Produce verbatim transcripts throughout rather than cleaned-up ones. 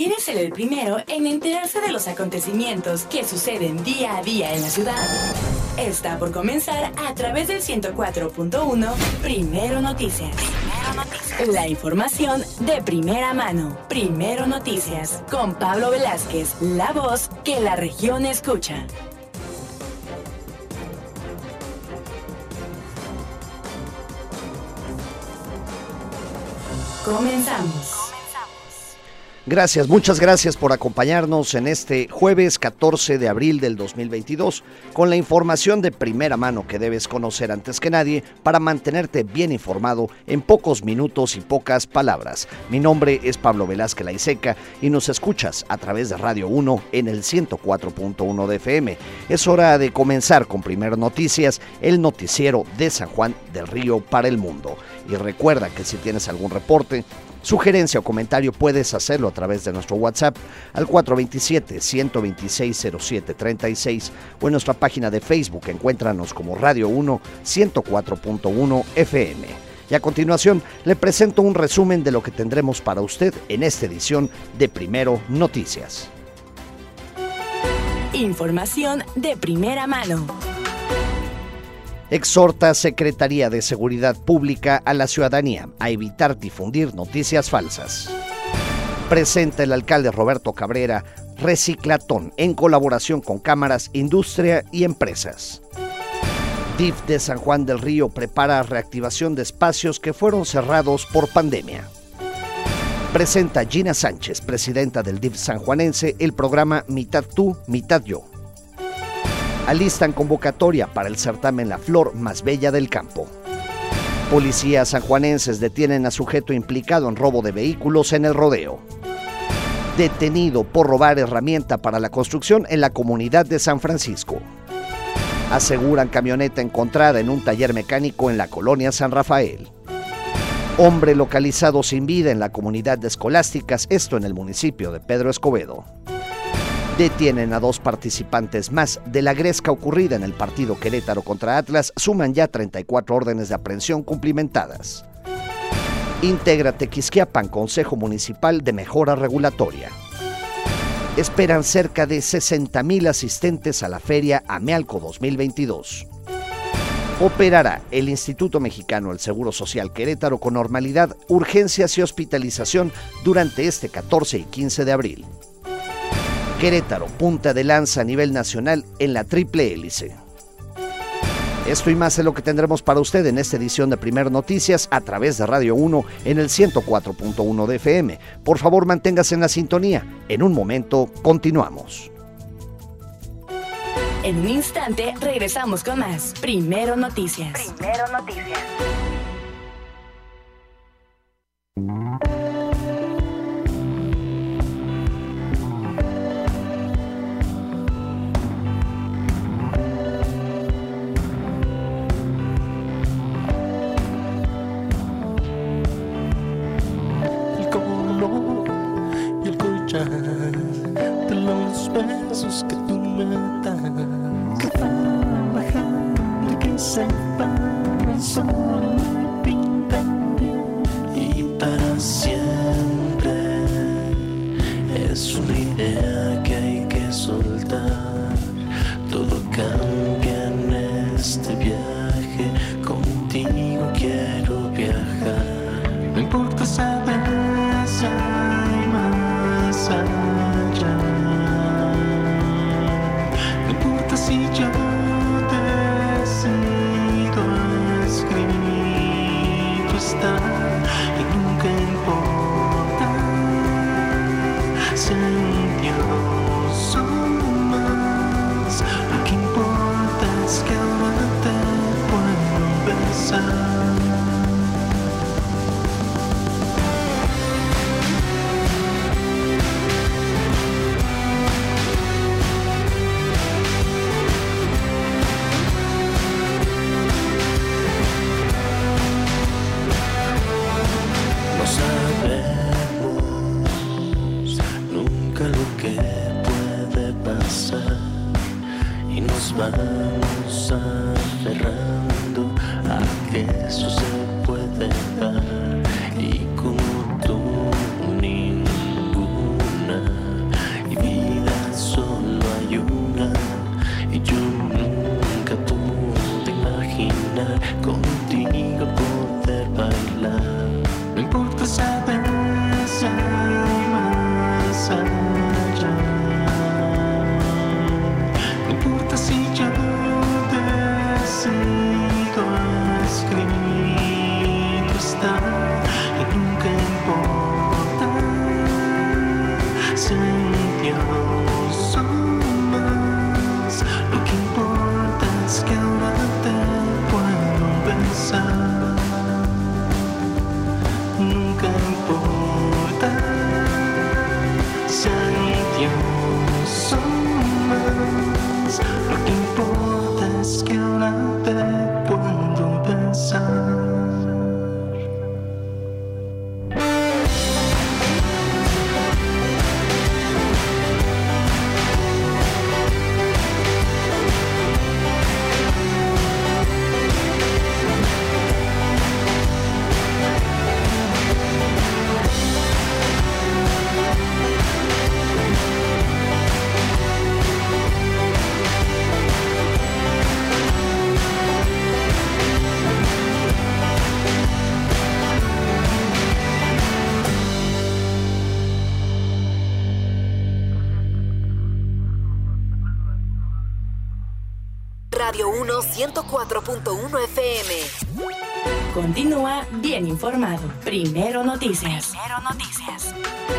¿Quiere ser el primero en enterarse de los acontecimientos que suceden día a día en la ciudad? Está por comenzar a través del ciento cuatro punto uno Primero Noticias. Primero Noticias. La información de primera mano. Primero Noticias. Con Pablo Velázquez, la voz que la región escucha. Comenzamos. Gracias, muchas gracias por acompañarnos en este jueves catorce de abril del dos mil veintidós con la información de primera mano que debes conocer antes que nadie para mantenerte bien informado en pocos minutos y pocas palabras. Mi nombre es Pablo Velázquez Laiseca y nos escuchas a través de Radio uno en el ciento cuatro punto uno de F M. Es hora de comenzar con Primero Noticias, el noticiero de San Juan del Río para el mundo. Y recuerda que si tienes algún reporte, sugerencia o comentario puedes hacerlo a través de nuestro WhatsApp al cuatro dos siete, uno dos seis, cero siete tres seis o en nuestra página de Facebook. Encuéntranos como Radio uno ciento cuatro punto uno F M. Y a continuación le presento un resumen de lo que tendremos para usted en esta edición de Primero Noticias. Información de primera mano. Exhorta Secretaría de Seguridad Pública a la ciudadanía a evitar difundir noticias falsas. Presenta el alcalde Roberto Cabrera Reciclatón en colaboración con cámaras, industria y empresas. D I F de San Juan del Río prepara reactivación de espacios que fueron cerrados por pandemia. Presenta Gina Sánchez, presidenta del D I F sanjuanense, el programa Mitad Tú, Mitad Yo. Alistan convocatoria para el certamen La Flor Más Bella del Campo. Policías sanjuanenses detienen a sujeto implicado en robo de vehículos en el rodeo. Detenido por robar herramienta para la construcción en la comunidad de San Francisco. Aseguran camioneta encontrada en un taller mecánico en la colonia San Rafael. Hombre localizado sin vida en la comunidad de Escolásticas, esto en el municipio de Pedro Escobedo. Detienen a dos participantes más de la gresca ocurrida en el partido Querétaro contra Atlas. Suman ya treinta y cuatro órdenes de aprehensión cumplimentadas. Integra Tequisquiapan Consejo Municipal de Mejora Regulatoria. Esperan cerca de sesenta mil asistentes a la Feria Amealco dos mil veintidós. Operará el Instituto Mexicano del Seguro Social Querétaro con normalidad, urgencias y hospitalización durante este catorce y quince de abril. Querétaro, punta de lanza a nivel nacional en la triple hélice. Esto y más es lo que tendremos para usted en esta edición de Primero Noticias a través de Radio uno en el ciento cuatro punto uno de F M. Por favor, manténgase en la sintonía. En un momento, continuamos. En un instante, regresamos con más Primero Noticias. Primero Noticias. De los besos que tú me das, que van bajando y que se van, el sol me pinta y para siempre. Es una idea que hay que soltar, todo cambia en este viaje, contigo quiero viajar, no importa saber si hay más allá, no importa si yo decido escrito está, y nunca importa si hay Dios o más, lo que importa es que ahora te puedo besar. Vamos aferrando a que eso se puede dar, y como tú ninguna Radio uno ciento cuatro punto uno F M. Continúa bien informado. Primero Noticias. Primero Noticias.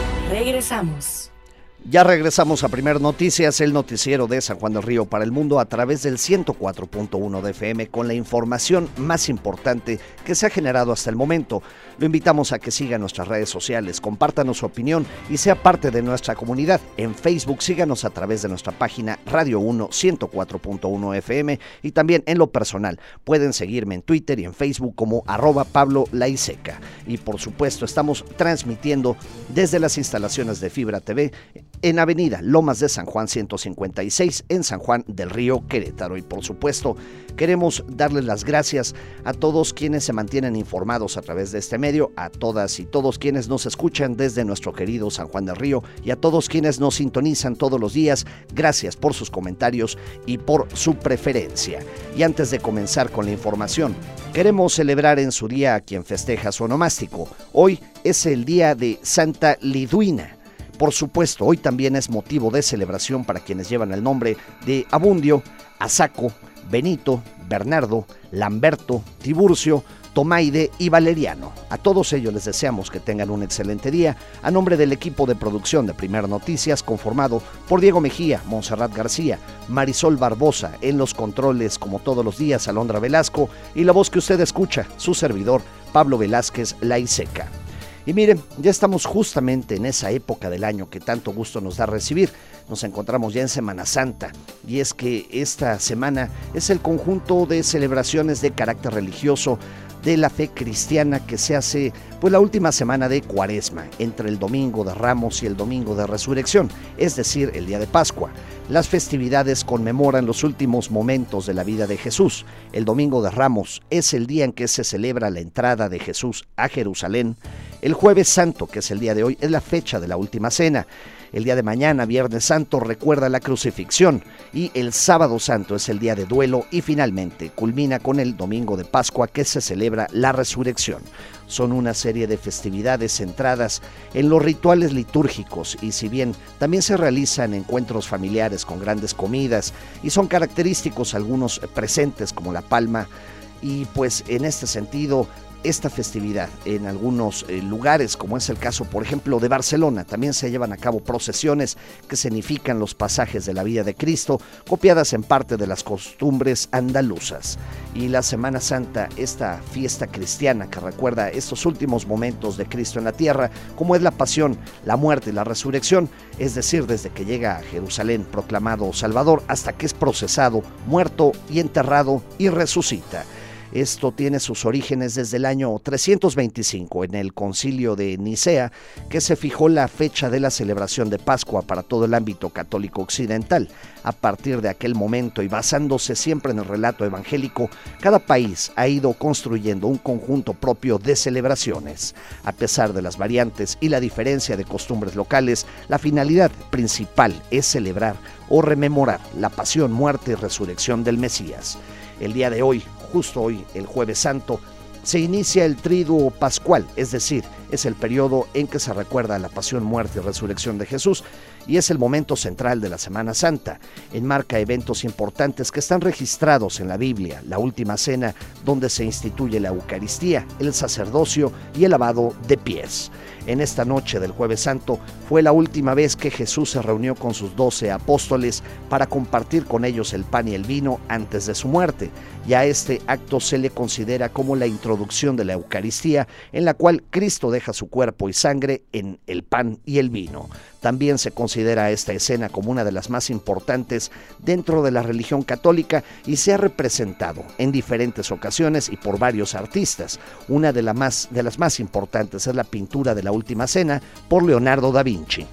Regresamos. Ya regresamos a Primer Noticias, el noticiero de San Juan del Río para el mundo a través del ciento cuatro punto uno de F M con la información más importante que se ha generado hasta el momento. Lo invitamos a que siga nuestras redes sociales, compártanos su opinión y sea parte de nuestra comunidad. En Facebook síganos a través de nuestra página Radio uno ciento cuatro punto uno F M y también en lo personal pueden seguirme en Twitter y en Facebook como arroba Pablo Laiseca. Y por supuesto estamos transmitiendo desde las instalaciones de Fibra T V en Avenida Lomas de San Juan ciento cincuenta y seis en San Juan del Río, Querétaro. Y por supuesto queremos darles las gracias a todos quienes se mantienen informados a través de este medio, a todas y todos quienes nos escuchan desde nuestro querido San Juan del Río y a todos quienes nos sintonizan todos los días. Gracias por sus comentarios y por su preferencia. Y antes de comenzar con la información, queremos celebrar en su día a quien festeja su onomástico. Hoy es el día de Santa Liduina. Por supuesto, hoy también es motivo de celebración para quienes llevan el nombre de Abundio, Asaco, Benito, Bernardo, Lamberto, Tiburcio, Tomaide y Valeriano. A todos ellos les deseamos que tengan un excelente día. A nombre del equipo de producción de Primer Noticias, conformado por Diego Mejía, Montserrat García, Marisol Barbosa, en los controles como todos los días, Alondra Velasco, y la voz que usted escucha, su servidor, Pablo Velázquez Laiseca. Y miren, ya estamos justamente en esa época del año que tanto gusto nos da recibir. Nos encontramos ya en Semana Santa y es que esta semana es el conjunto de celebraciones de carácter religioso de la fe cristiana que se hace pues la última semana de Cuaresma, entre el Domingo de Ramos y el Domingo de Resurrección, es decir, el día de Pascua. Las festividades conmemoran los últimos momentos de la vida de Jesús. El Domingo de Ramos es el día en que se celebra la entrada de Jesús a Jerusalén. El Jueves Santo, que es el día de hoy, es la fecha de la Última Cena. El día de mañana, Viernes Santo, recuerda la crucifixión y el Sábado Santo es el día de duelo y finalmente culmina con el Domingo de Pascua que se celebra la resurrección. Son una serie de festividades centradas en los rituales litúrgicos y si bien también se realizan encuentros familiares con grandes comidas y son característicos algunos presentes como la palma y pues en este sentido esta festividad en algunos eh, lugares, como es el caso, por ejemplo, de Barcelona, también se llevan a cabo procesiones que significan los pasajes de la vida de Cristo, copiadas en parte de las costumbres andaluzas. Y la Semana Santa, esta fiesta cristiana que recuerda estos últimos momentos de Cristo en la tierra, como es la pasión, la muerte y la resurrección, es decir, desde que llega a Jerusalén proclamado Salvador hasta que es procesado, muerto y enterrado y resucita. Esto tiene sus orígenes desde el año trescientos veinticinco, en el Concilio de Nicea, que se fijó la fecha de la celebración de Pascua para todo el ámbito católico occidental. A partir de aquel momento y basándose siempre en el relato evangélico, cada país ha ido construyendo un conjunto propio de celebraciones. A pesar de las variantes y la diferencia de costumbres locales, la finalidad principal es celebrar o rememorar la pasión, muerte y resurrección del Mesías. El día de hoy, justo hoy, el Jueves Santo, se inicia el Triduo Pascual, es decir, es el periodo en que se recuerda la pasión, muerte y resurrección de Jesús y es el momento central de la Semana Santa. Enmarca eventos importantes que están registrados en la Biblia, la Última Cena, donde se instituye la Eucaristía, el sacerdocio y el lavado de pies. En esta noche del Jueves Santo fue la última vez que Jesús se reunió con sus doce apóstoles para compartir con ellos el pan y el vino antes de su muerte. Y a este acto se le considera como la introducción de la Eucaristía, en la cual Cristo deja su cuerpo y sangre en el pan y el vino. También se considera esta escena como una de las más importantes dentro de la religión católica y se ha representado en diferentes ocasiones y por varios artistas. Una de, la más, de las más importantes es la pintura de la Última Cena por Leonardo da Vinci.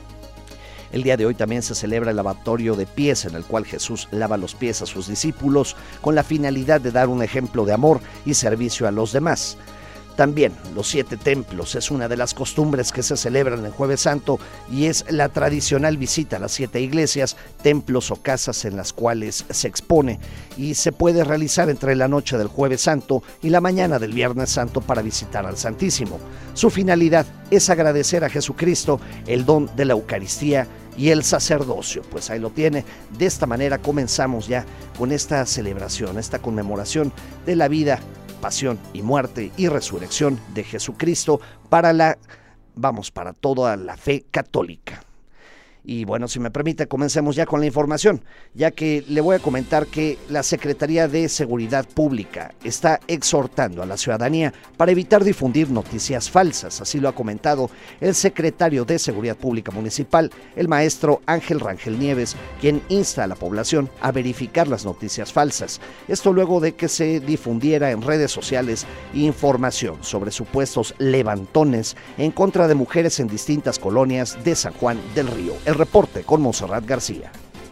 El día de hoy también se celebra el lavatorio de pies, en el cual Jesús lava los pies a sus discípulos con la finalidad de dar un ejemplo de amor y servicio a los demás. También los siete templos es una de las costumbres que se celebran en Jueves Santo y es la tradicional visita a las siete iglesias, templos o casas en las cuales se expone y se puede realizar entre la noche del Jueves Santo y la mañana del Viernes Santo para visitar al Santísimo. Su finalidad es agradecer a Jesucristo el don de la Eucaristía y el sacerdocio. Pues ahí lo tiene. De esta manera comenzamos ya con esta celebración, esta conmemoración de la vida, pasión y muerte y resurrección de Jesucristo para la, vamos, para toda la fe católica. Y bueno, si me permite, comencemos ya con la información, ya que le voy a comentar que la Secretaría de Seguridad Pública está exhortando a la ciudadanía para evitar difundir noticias falsas. Así lo ha comentado el secretario de Seguridad Pública Municipal, el maestro Ángel Rangel Nieves, quien insta a la población a verificar las noticias falsas. Esto luego de que se difundiera en redes sociales información sobre supuestos levantones en contra de mujeres en distintas colonias de San Juan del Río. El reporte con Monserrat García.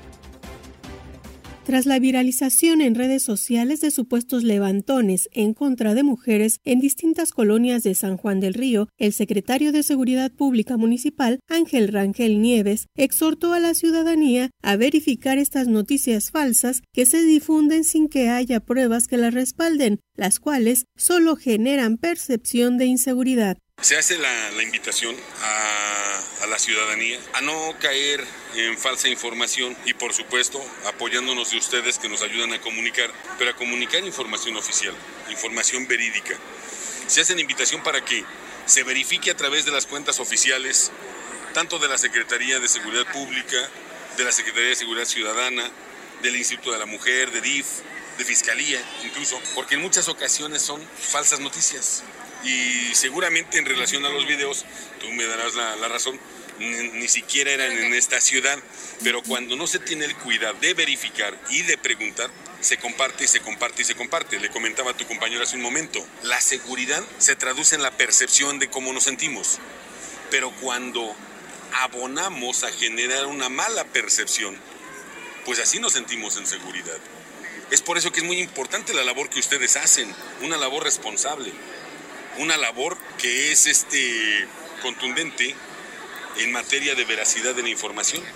Tras la viralización en redes sociales de supuestos levantones en contra de mujeres en distintas colonias de San Juan del Río, el secretario de Seguridad Pública Municipal, Ángel Rangel Nieves, exhortó a la ciudadanía a verificar estas noticias falsas que se difunden sin que haya pruebas que las respalden, las cuales solo generan percepción de inseguridad. Se hace la, la invitación a, a la ciudadanía a no caer en falsa información y, por supuesto, apoyándonos de ustedes que nos ayudan a comunicar, pero a comunicar información oficial, información verídica. Se hace la invitación para que se verifique a través de las cuentas oficiales, tanto de la Secretaría de Seguridad Pública, de la Secretaría de Seguridad Ciudadana, del Instituto de la Mujer, de D I F, de Fiscalía incluso, porque en muchas ocasiones son falsas noticias. Y seguramente en relación a los videos, tú me darás la, la razón, ni, ni siquiera eran en esta ciudad, pero cuando no se tiene el cuidado de verificar y de preguntar, se comparte y se comparte y se comparte. Le comentaba a tu compañero hace un momento, la seguridad se traduce en la percepción de cómo nos sentimos, pero cuando abonamos a generar una mala percepción, pues así nos sentimos en seguridad. Es por eso que es muy importante la labor que ustedes hacen, una labor responsable. Una labor que es este, contundente en materia de veracidad de la información.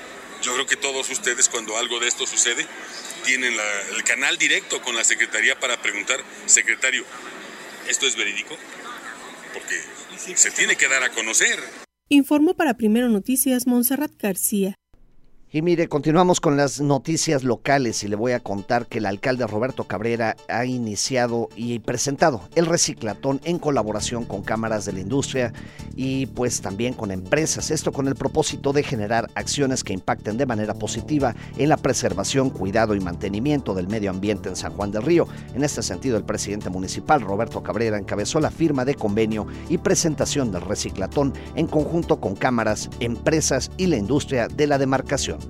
Yo creo que todos ustedes, cuando algo de esto sucede, tienen la, el canal directo con la Secretaría para preguntar, secretario, ¿esto es verídico? Porque se tiene que dar a conocer. Informó para Primero Noticias Monserrat García. Y mire, continuamos con las noticias locales y le voy a contar que el alcalde Roberto Cabrera ha iniciado y presentado el reciclatón en colaboración con cámaras de la industria y pues también con empresas, esto con el propósito de generar acciones que impacten de manera positiva en la preservación, cuidado y mantenimiento del medio ambiente en San Juan del Río. En este sentido, el presidente municipal Roberto Cabrera encabezó la firma de convenio y presentación del reciclatón en conjunto con cámaras, empresas y la industria de la demarcación.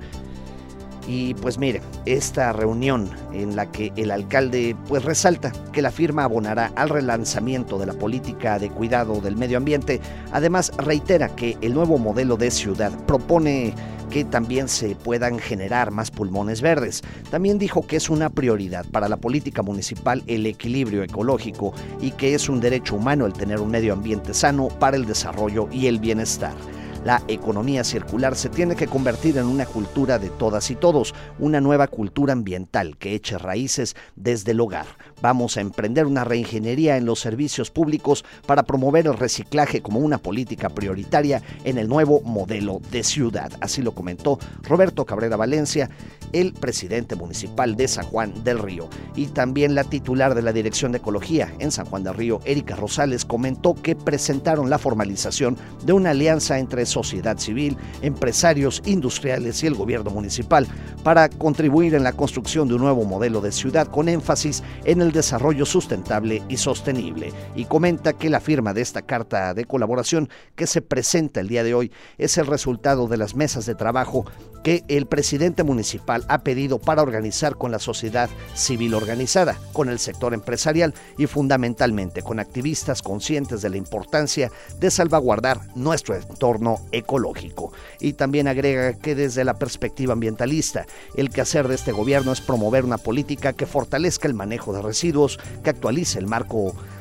Y pues mire, esta reunión en la que el alcalde pues resalta que la firma abonará al relanzamiento de la política de cuidado del medio ambiente, además reitera que el nuevo modelo de ciudad propone que también se puedan generar más pulmones verdes. También dijo que es una prioridad para la política municipal el equilibrio ecológico y que es un derecho humano el tener un medio ambiente sano para el desarrollo y el bienestar. La economía circular se tiene que convertir en una cultura de todas y todos, una nueva cultura ambiental que eche raíces desde el hogar. Vamos a emprender una reingeniería en los servicios públicos para promover el reciclaje como una política prioritaria en el nuevo modelo de ciudad. Así lo comentó Roberto Cabrera Valencia, el presidente municipal de San Juan del Río. Y también la titular de la Dirección de Ecología en San Juan del Río, Erika Rosales, comentó que presentaron la formalización de una alianza entre sociedad civil, empresarios, industriales y el gobierno municipal para contribuir en la construcción de un nuevo modelo de ciudad con énfasis en el desarrollo sustentable y sostenible. Y comenta que la firma de esta carta de colaboración que se presenta el día de hoy es el resultado de las mesas de trabajo que el presidente municipal ha pedido para organizar con la sociedad civil organizada, con el sector empresarial y fundamentalmente con activistas conscientes de la importancia de salvaguardar nuestro entorno ecológico. Y también agrega que desde la perspectiva ambientalista, el quehacer de este gobierno es promover una política que fortalezca el manejo de residuos, que actualice el marco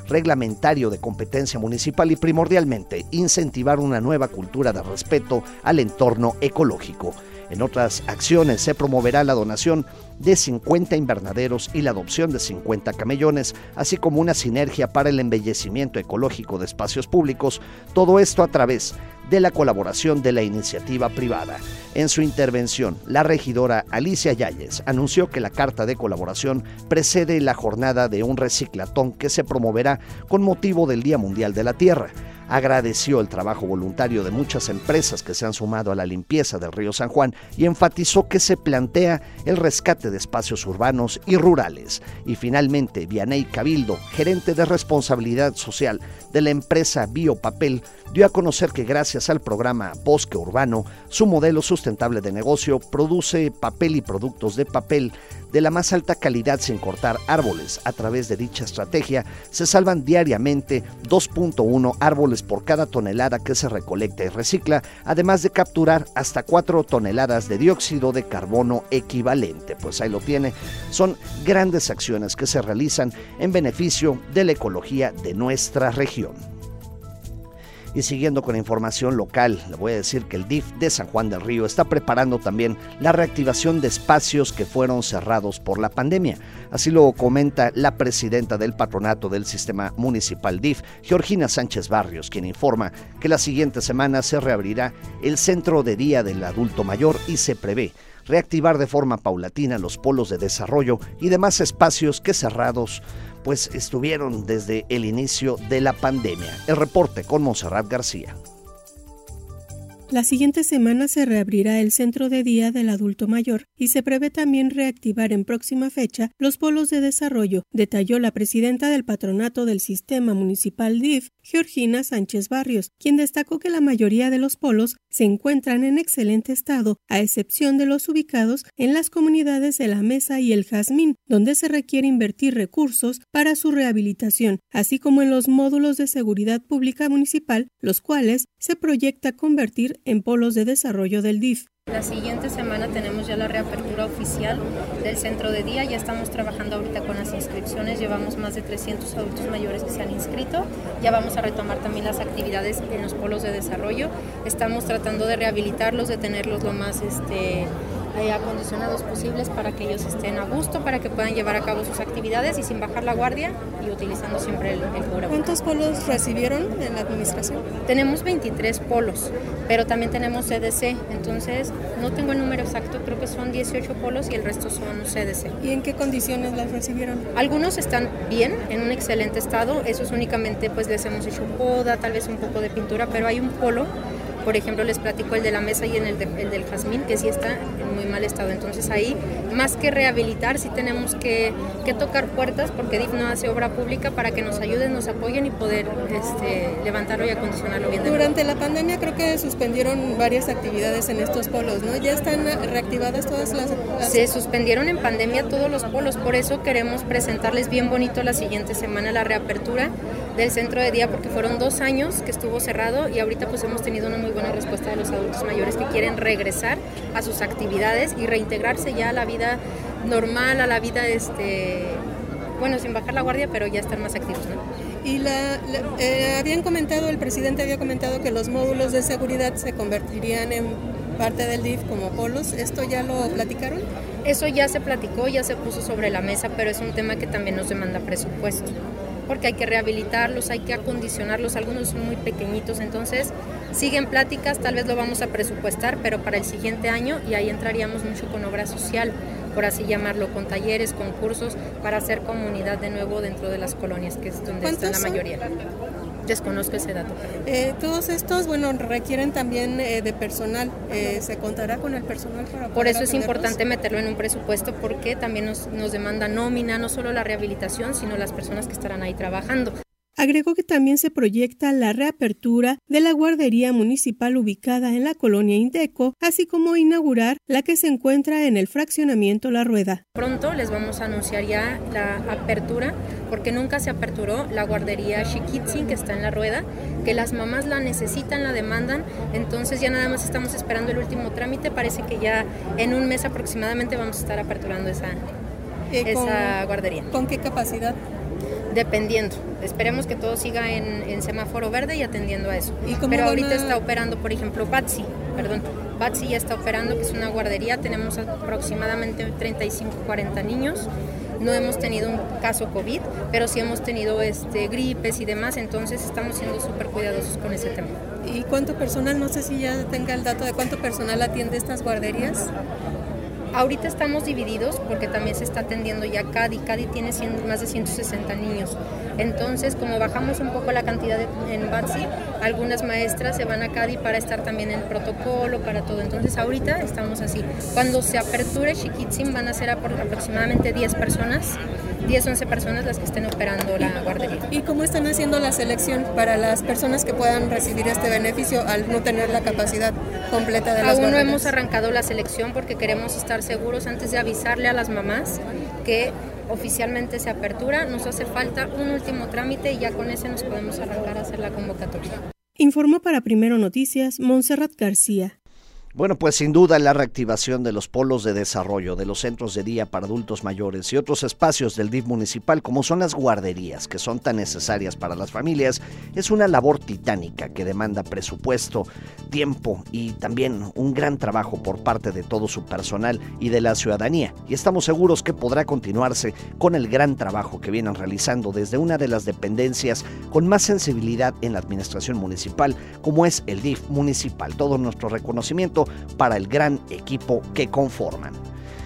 reglamentario de competencia municipal y primordialmente incentivar una nueva cultura de respeto al entorno ecológico. En otras acciones se promoverá la donación de cincuenta invernaderos y la adopción de cincuenta camellones, así como una sinergia para el embellecimiento ecológico de espacios públicos, todo esto a través de la colaboración de la iniciativa privada. En su intervención, la regidora Alicia Yáñez anunció que la carta de colaboración precede la jornada de un reciclatón que se promoverá con motivo del Día Mundial de la Tierra. Agradeció el trabajo voluntario de muchas empresas que se han sumado a la limpieza del río San Juan y enfatizó que se plantea el rescate de espacios urbanos y rurales. Y finalmente, Vianey Cabildo, gerente de responsabilidad social de la empresa Biopapel, dio a conocer que gracias al programa Bosque Urbano, su modelo sustentable de negocio produce papel y productos de papel de la más alta calidad sin cortar árboles. A través de dicha estrategia se salvan diariamente dos punto uno árboles por cada tonelada que se recolecta y recicla, además de capturar hasta cuatro toneladas de dióxido de carbono equivalente. Pues ahí lo tiene, son grandes acciones que se realizan en beneficio de la ecología de nuestra región. Y siguiendo con la información local, le voy a decir que el D I F de San Juan del Río está preparando también la reactivación de espacios que fueron cerrados por la pandemia. Así lo comenta la presidenta del patronato del sistema municipal D I F, Georgina Sánchez Barrios, quien informa que la siguiente semana se reabrirá el centro de día del adulto mayor y se prevé reactivar de forma paulatina los polos de desarrollo y demás espacios que cerrados pues estuvieron desde el inicio de la pandemia. El reporte con Montserrat García. La siguiente semana se reabrirá el Centro de Día del Adulto Mayor y se prevé también reactivar en próxima fecha los polos de desarrollo, detalló la presidenta del patronato del Sistema Municipal D I F, Georgina Sánchez Barrios, quien destacó que la mayoría de los polos se encuentran en excelente estado, a excepción de los ubicados en las comunidades de La Mesa y El Jazmín, donde se requiere invertir recursos para su rehabilitación, así como en los módulos de seguridad pública municipal, los cuales se proyecta convertir en polos de desarrollo del D I F. La siguiente semana tenemos ya la reapertura oficial del centro de día, ya estamos trabajando ahorita con las inscripciones, llevamos más de trescientos adultos mayores que se han inscrito, ya vamos a retomar también las actividades en los polos de desarrollo, estamos tratando de rehabilitarlos, de tenerlos lo más este, eh, acondicionados posibles para que ellos estén a gusto, para que puedan llevar a cabo sus actividades y sin bajar la guardia y utilizando siempre el, el cubrebocas. ¿Cuántos polos recibieron en la administración? Tenemos veintitrés polos, pero también tenemos C D C, entonces no tengo el número exacto, creo que son dieciocho polos y el resto son C D C. ¿Y en qué condiciones las recibieron? Algunos están bien, en un excelente estado, esos únicamente pues les hemos hecho poda, tal vez un poco de pintura, pero hay un polo, por ejemplo les platico el de La Mesa y en el, de, el del Jazmín, que sí está en muy mal estado, entonces ahí más que rehabilitar sí tenemos que, que tocar puertas, porque D I F no hace obra pública, para que nos ayuden, nos apoyen y poder este, levantarlo y acondicionarlo bien. Durante la pandemia creo que suspendieron varias actividades en estos polos, ¿no? ¿Ya están reactivadas todas las, las...? Se suspendieron en pandemia todos los polos, por eso queremos presentarles bien bonito la siguiente semana la reapertura del centro de día, porque fueron dos años que estuvo cerrado y ahorita pues hemos tenido una muy buena respuesta de los adultos mayores que quieren regresar a sus actividades y reintegrarse ya a la vida normal, a la vida este bueno, sin bajar la guardia, pero ya están más activos, ¿no? Y la, la eh, habían comentado, el presidente había comentado que los módulos de seguridad se convertirían en parte del D I F como polos. ¿Esto ya lo platicaron? Eso ya se platicó, ya se puso sobre la mesa, pero es un tema que también nos demanda presupuesto, porque hay que rehabilitarlos, hay que acondicionarlos, algunos son muy pequeñitos, entonces siguen pláticas, tal vez lo vamos a presupuestar, pero para el siguiente año, y ahí entraríamos mucho con obra social, por así llamarlo, con talleres, con cursos, para hacer comunidad de nuevo dentro de las colonias, que es donde está la mayoría. Desconozco ese dato. Eh, todos estos, bueno, requieren también eh, de personal. Eh, ¿Se contará con el personal para poder Por eso es atenderlos? importante meterlo en un presupuesto, porque también nos, nos demanda nómina, no solo la rehabilitación, sino las personas que estarán ahí trabajando. Agregó que también se proyecta la reapertura de la guardería municipal ubicada en la colonia Indeco, así como inaugurar la que se encuentra en el fraccionamiento La Rueda. Pronto les vamos a anunciar ya la apertura, porque nunca se aperturó la guardería Xiquitzin, que está en La Rueda, que las mamás la necesitan, la demandan, entonces ya nada más estamos esperando el último trámite, parece que ya en un mes aproximadamente vamos a estar aperturando esa, Eh, esa con, guardería. ¿Con qué capacidad? Dependiendo, esperemos que todo siga en, en semáforo verde y atendiendo a eso. ¿Y cómo Pero ahorita a... está operando, por ejemplo, Batsy, perdón, Batsy ya está operando, que es una guardería, tenemos aproximadamente treinta y cinco, cuarenta niños. No hemos tenido un caso COVID, pero sí hemos tenido este, gripes y demás, entonces estamos siendo súper cuidadosos con ese tema. ¿Y cuánto personal? No sé si ya tenga el dato de cuánto personal atiende estas guarderías. Ahorita estamos divididos porque también se está atendiendo ya CADI. CADI tiene cien, más de ciento sesenta niños. Entonces, como bajamos un poco la cantidad de, en Batsy, algunas maestras se van a CADI para estar también en el protocolo, para todo. Entonces, ahorita estamos así. Cuando se aperture Chiquitzin van a ser aproximadamente diez personas, diez, once personas las que estén operando la guardería. ¿Y cómo están haciendo la selección para las personas que puedan recibir este beneficio al no tener la capacidad completa de las Aún guarderías? no hemos arrancado la selección porque queremos estar seguros antes de avisarle a las mamás que oficialmente se apertura. Nos hace falta un último trámite y ya con ese nos podemos arrancar a hacer la convocatoria. Informó para Primero Noticias Montserrat García. Bueno, pues sin duda la reactivación de los polos de desarrollo, de los centros de día para adultos mayores y otros espacios del D I F municipal, como son las guarderías, que son tan necesarias para las familias, es una labor titánica que demanda presupuesto, tiempo y también un gran trabajo por parte de todo su personal y de la ciudadanía. Y estamos seguros que podrá continuarse con el gran trabajo que vienen realizando desde una de las dependencias con más sensibilidad en la administración municipal, como es el D I F municipal. Todo nuestro reconocimiento para el gran equipo que conforman.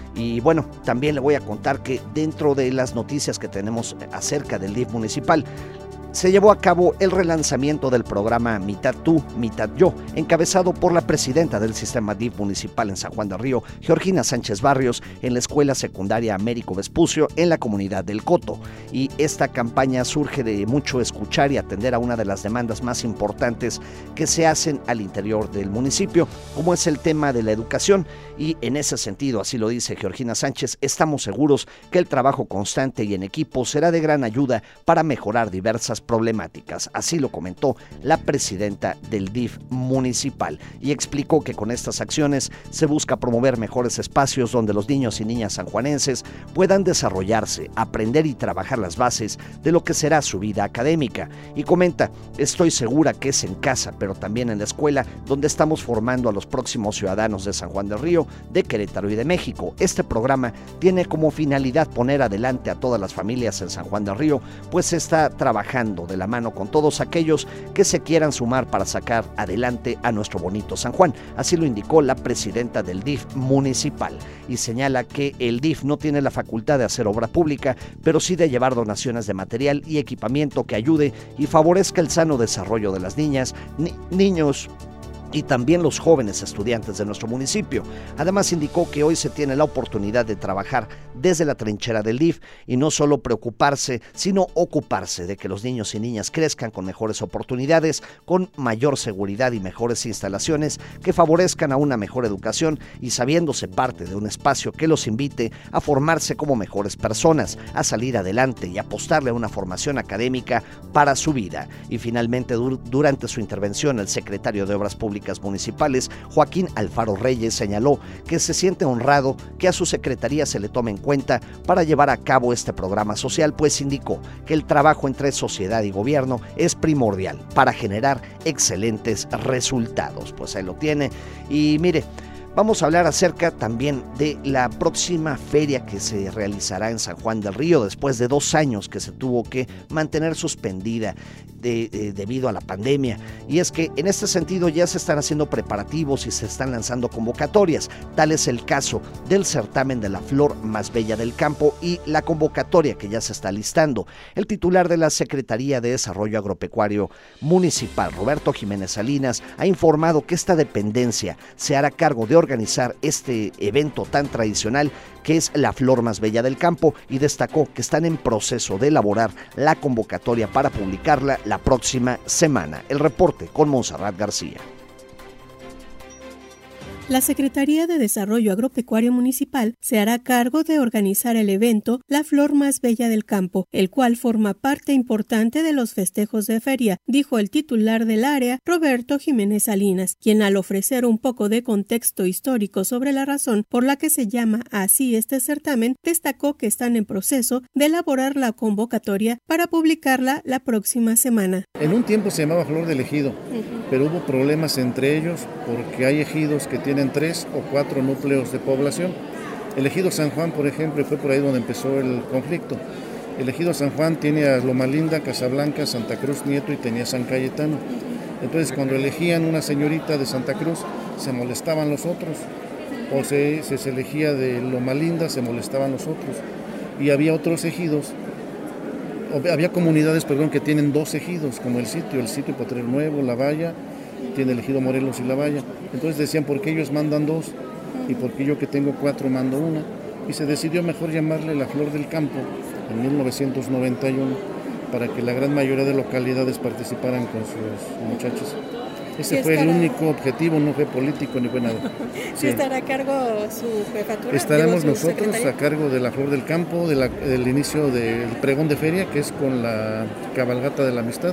Y bueno, también le voy a contar que dentro de las noticias que tenemos acerca del D I F municipal, se llevó a cabo el relanzamiento del programa Mitad Tú, Mitad Yo, encabezado por la presidenta del sistema D I F municipal en San Juan del Río, Georgina Sánchez Barrios, en la Escuela Secundaria Américo Vespucio, en la comunidad del Coto. Y esta campaña surge de mucho escuchar y atender a una de las demandas más importantes que se hacen al interior del municipio, como es el tema de la educación. Y en ese sentido, así lo dice Georgina Sánchez, estamos seguros que el trabajo constante y en equipo será de gran ayuda para mejorar diversas problemáticas. Así lo comentó la presidenta del D I F municipal y explicó que con estas acciones se busca promover mejores espacios donde los niños y niñas sanjuanenses puedan desarrollarse, aprender y trabajar las bases de lo que será su vida académica. Y comenta, estoy segura que es en casa, pero también en la escuela, donde estamos formando a los próximos ciudadanos de San Juan del Río, de Querétaro y de México. Este programa tiene como finalidad poner adelante a todas las familias en San Juan del Río, pues se está trabajando de la mano con todos aquellos que se quieran sumar para sacar adelante a nuestro bonito San Juan. Así lo indicó la presidenta del D I F municipal y señala que el D I F no tiene la facultad de hacer obra pública, pero sí de llevar donaciones de material y equipamiento que ayude y favorezca el sano desarrollo de las niñas, ni- niños y también los jóvenes estudiantes de nuestro municipio. Además indicó que hoy se tiene la oportunidad de trabajar desde la trinchera del D I F y no solo preocuparse, sino ocuparse de que los niños y niñas crezcan con mejores oportunidades, con mayor seguridad y mejores instalaciones que favorezcan a una mejor educación y sabiéndose parte de un espacio que los invite a formarse como mejores personas, a salir adelante y apostarle a una formación académica para su vida. Y finalmente, dur- durante su intervención, el secretario de Obras Públicas Municipales, Joaquín Alfaro Reyes, señaló que se siente honrado que a su secretaría se le tome en cuenta para llevar a cabo este programa social, pues indicó que el trabajo entre sociedad y gobierno es primordial para generar excelentes resultados. Pues ahí lo tiene. Y mire, vamos a hablar acerca también de la próxima feria que se realizará en San Juan del Río después de dos años que se tuvo que mantener suspendida de, de, debido a la pandemia. Y es que en este sentido ya se están haciendo preparativos y se están lanzando convocatorias. Tal es el caso del certamen de la flor más bella del campo y la convocatoria que ya se está listando. El titular de la Secretaría de Desarrollo Agropecuario Municipal, Roberto Jiménez Salinas, ha informado que esta dependencia se hará cargo de organizar este evento tan tradicional que es la flor más bella del campo, y destacó que están en proceso de elaborar la convocatoria para publicarla la próxima semana. El reporte con Montserrat García. La Secretaría de Desarrollo Agropecuario Municipal se hará cargo de organizar el evento La Flor Más Bella del Campo, el cual forma parte importante de los festejos de feria, dijo el titular del área, Roberto Jiménez Salinas, quien al ofrecer un poco de contexto histórico sobre la razón por la que se llama así este certamen, destacó que están en proceso de elaborar la convocatoria para publicarla la próxima semana. En un tiempo se llamaba Flor del Ejido, uh-huh. pero hubo problemas entre ellos porque hay ejidos que tienen tres o cuatro núcleos de población. El ejido San Juan, por ejemplo, fue por ahí donde empezó el conflicto. El ejido San Juan tiene a Loma Linda, Casablanca, Santa Cruz Nieto y tenía San Cayetano. Entonces, cuando elegían una señorita de Santa Cruz, se molestaban los otros. O se, se, se elegía de Loma Linda, se molestaban los otros. Y había otros ejidos, había comunidades, perdón, que tienen dos ejidos, como el sitio, el sitio Potrero Nuevo, La Valla, tiene el ejido Morelos y La Valla. Entonces decían, ¿por qué ellos mandan dos? Y por qué yo que tengo cuatro mando una. Y se decidió mejor llamarle La Flor del Campo en mil novecientos noventa y uno para que la gran mayoría de localidades participaran con sus muchachos. Ese fue el único objetivo, no fue político ni fue nada. ¿Sí, sí estará a cargo su jefatura? Estaremos nosotros a cargo de La Flor del Campo, de la, del inicio del pregón de feria, que es con la cabalgata de la amistad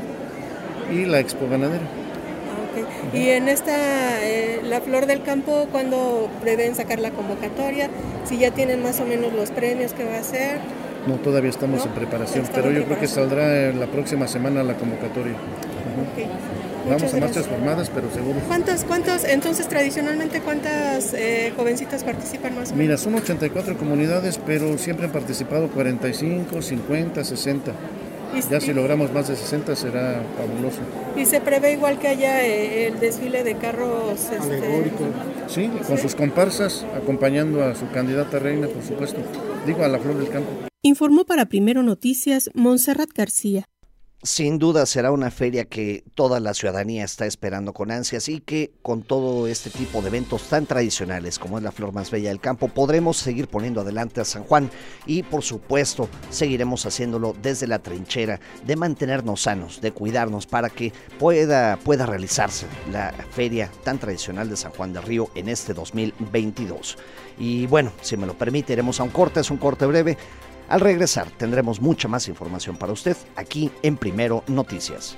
y la expo ganadera. Okay. Y en esta, eh, La Flor del Campo, ¿cuándo prevén sacar la convocatoria? Si ya tienen más o menos los premios que va a ser. No, todavía estamos ¿No? en preparación, pero yo creo que saldrá la próxima semana la convocatoria. Uh-huh. Okay. Vamos Muchas a marchas formadas, pero seguro. ¿Cuántos, cuántos, entonces tradicionalmente cuántas eh, jovencitas participan más o menos? Mira, son ochenta y cuatro comunidades, pero siempre han participado cuarenta y cinco, cincuenta, sesenta. Ya si logramos más de sesenta será fabuloso. ¿Y se prevé igual que haya eh, el desfile de carros alegóricos? Este... Sí, con ¿Sí? sus comparsas, acompañando a su candidata reina, por supuesto. Digo, a La Flor del Campo. Informó para Primero Noticias Montserrat García. Sin duda será una feria que toda la ciudadanía está esperando con ansias y que con todo este tipo de eventos tan tradicionales como es la Flor Más Bella del Campo podremos seguir poniendo adelante a San Juan y por supuesto seguiremos haciéndolo desde la trinchera de mantenernos sanos, de cuidarnos para que pueda, pueda realizarse la feria tan tradicional de San Juan del Río en este dos mil veintidós. Y bueno, si me lo permite, iremos a un corte, es un corte breve. Al regresar tendremos mucha más información para usted aquí en Primero Noticias.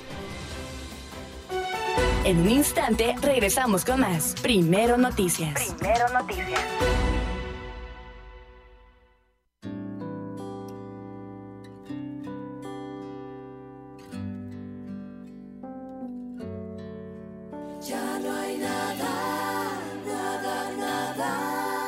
En un instante regresamos con más Primero Noticias. Primero Noticias. Ya no hay nada, nada, nada.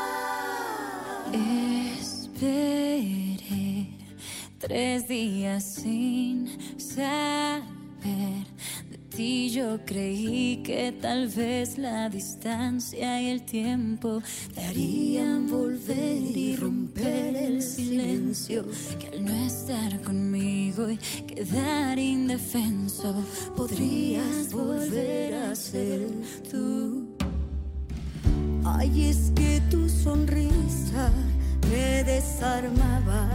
Esperé tres días sin saber de ti. Yo creí que tal vez la distancia y el tiempo te harían volver y romper el silencio, que al no estar conmigo y quedar indefenso podrías volver a ser tú. Ay, es que tu sonrisa me desarmaba.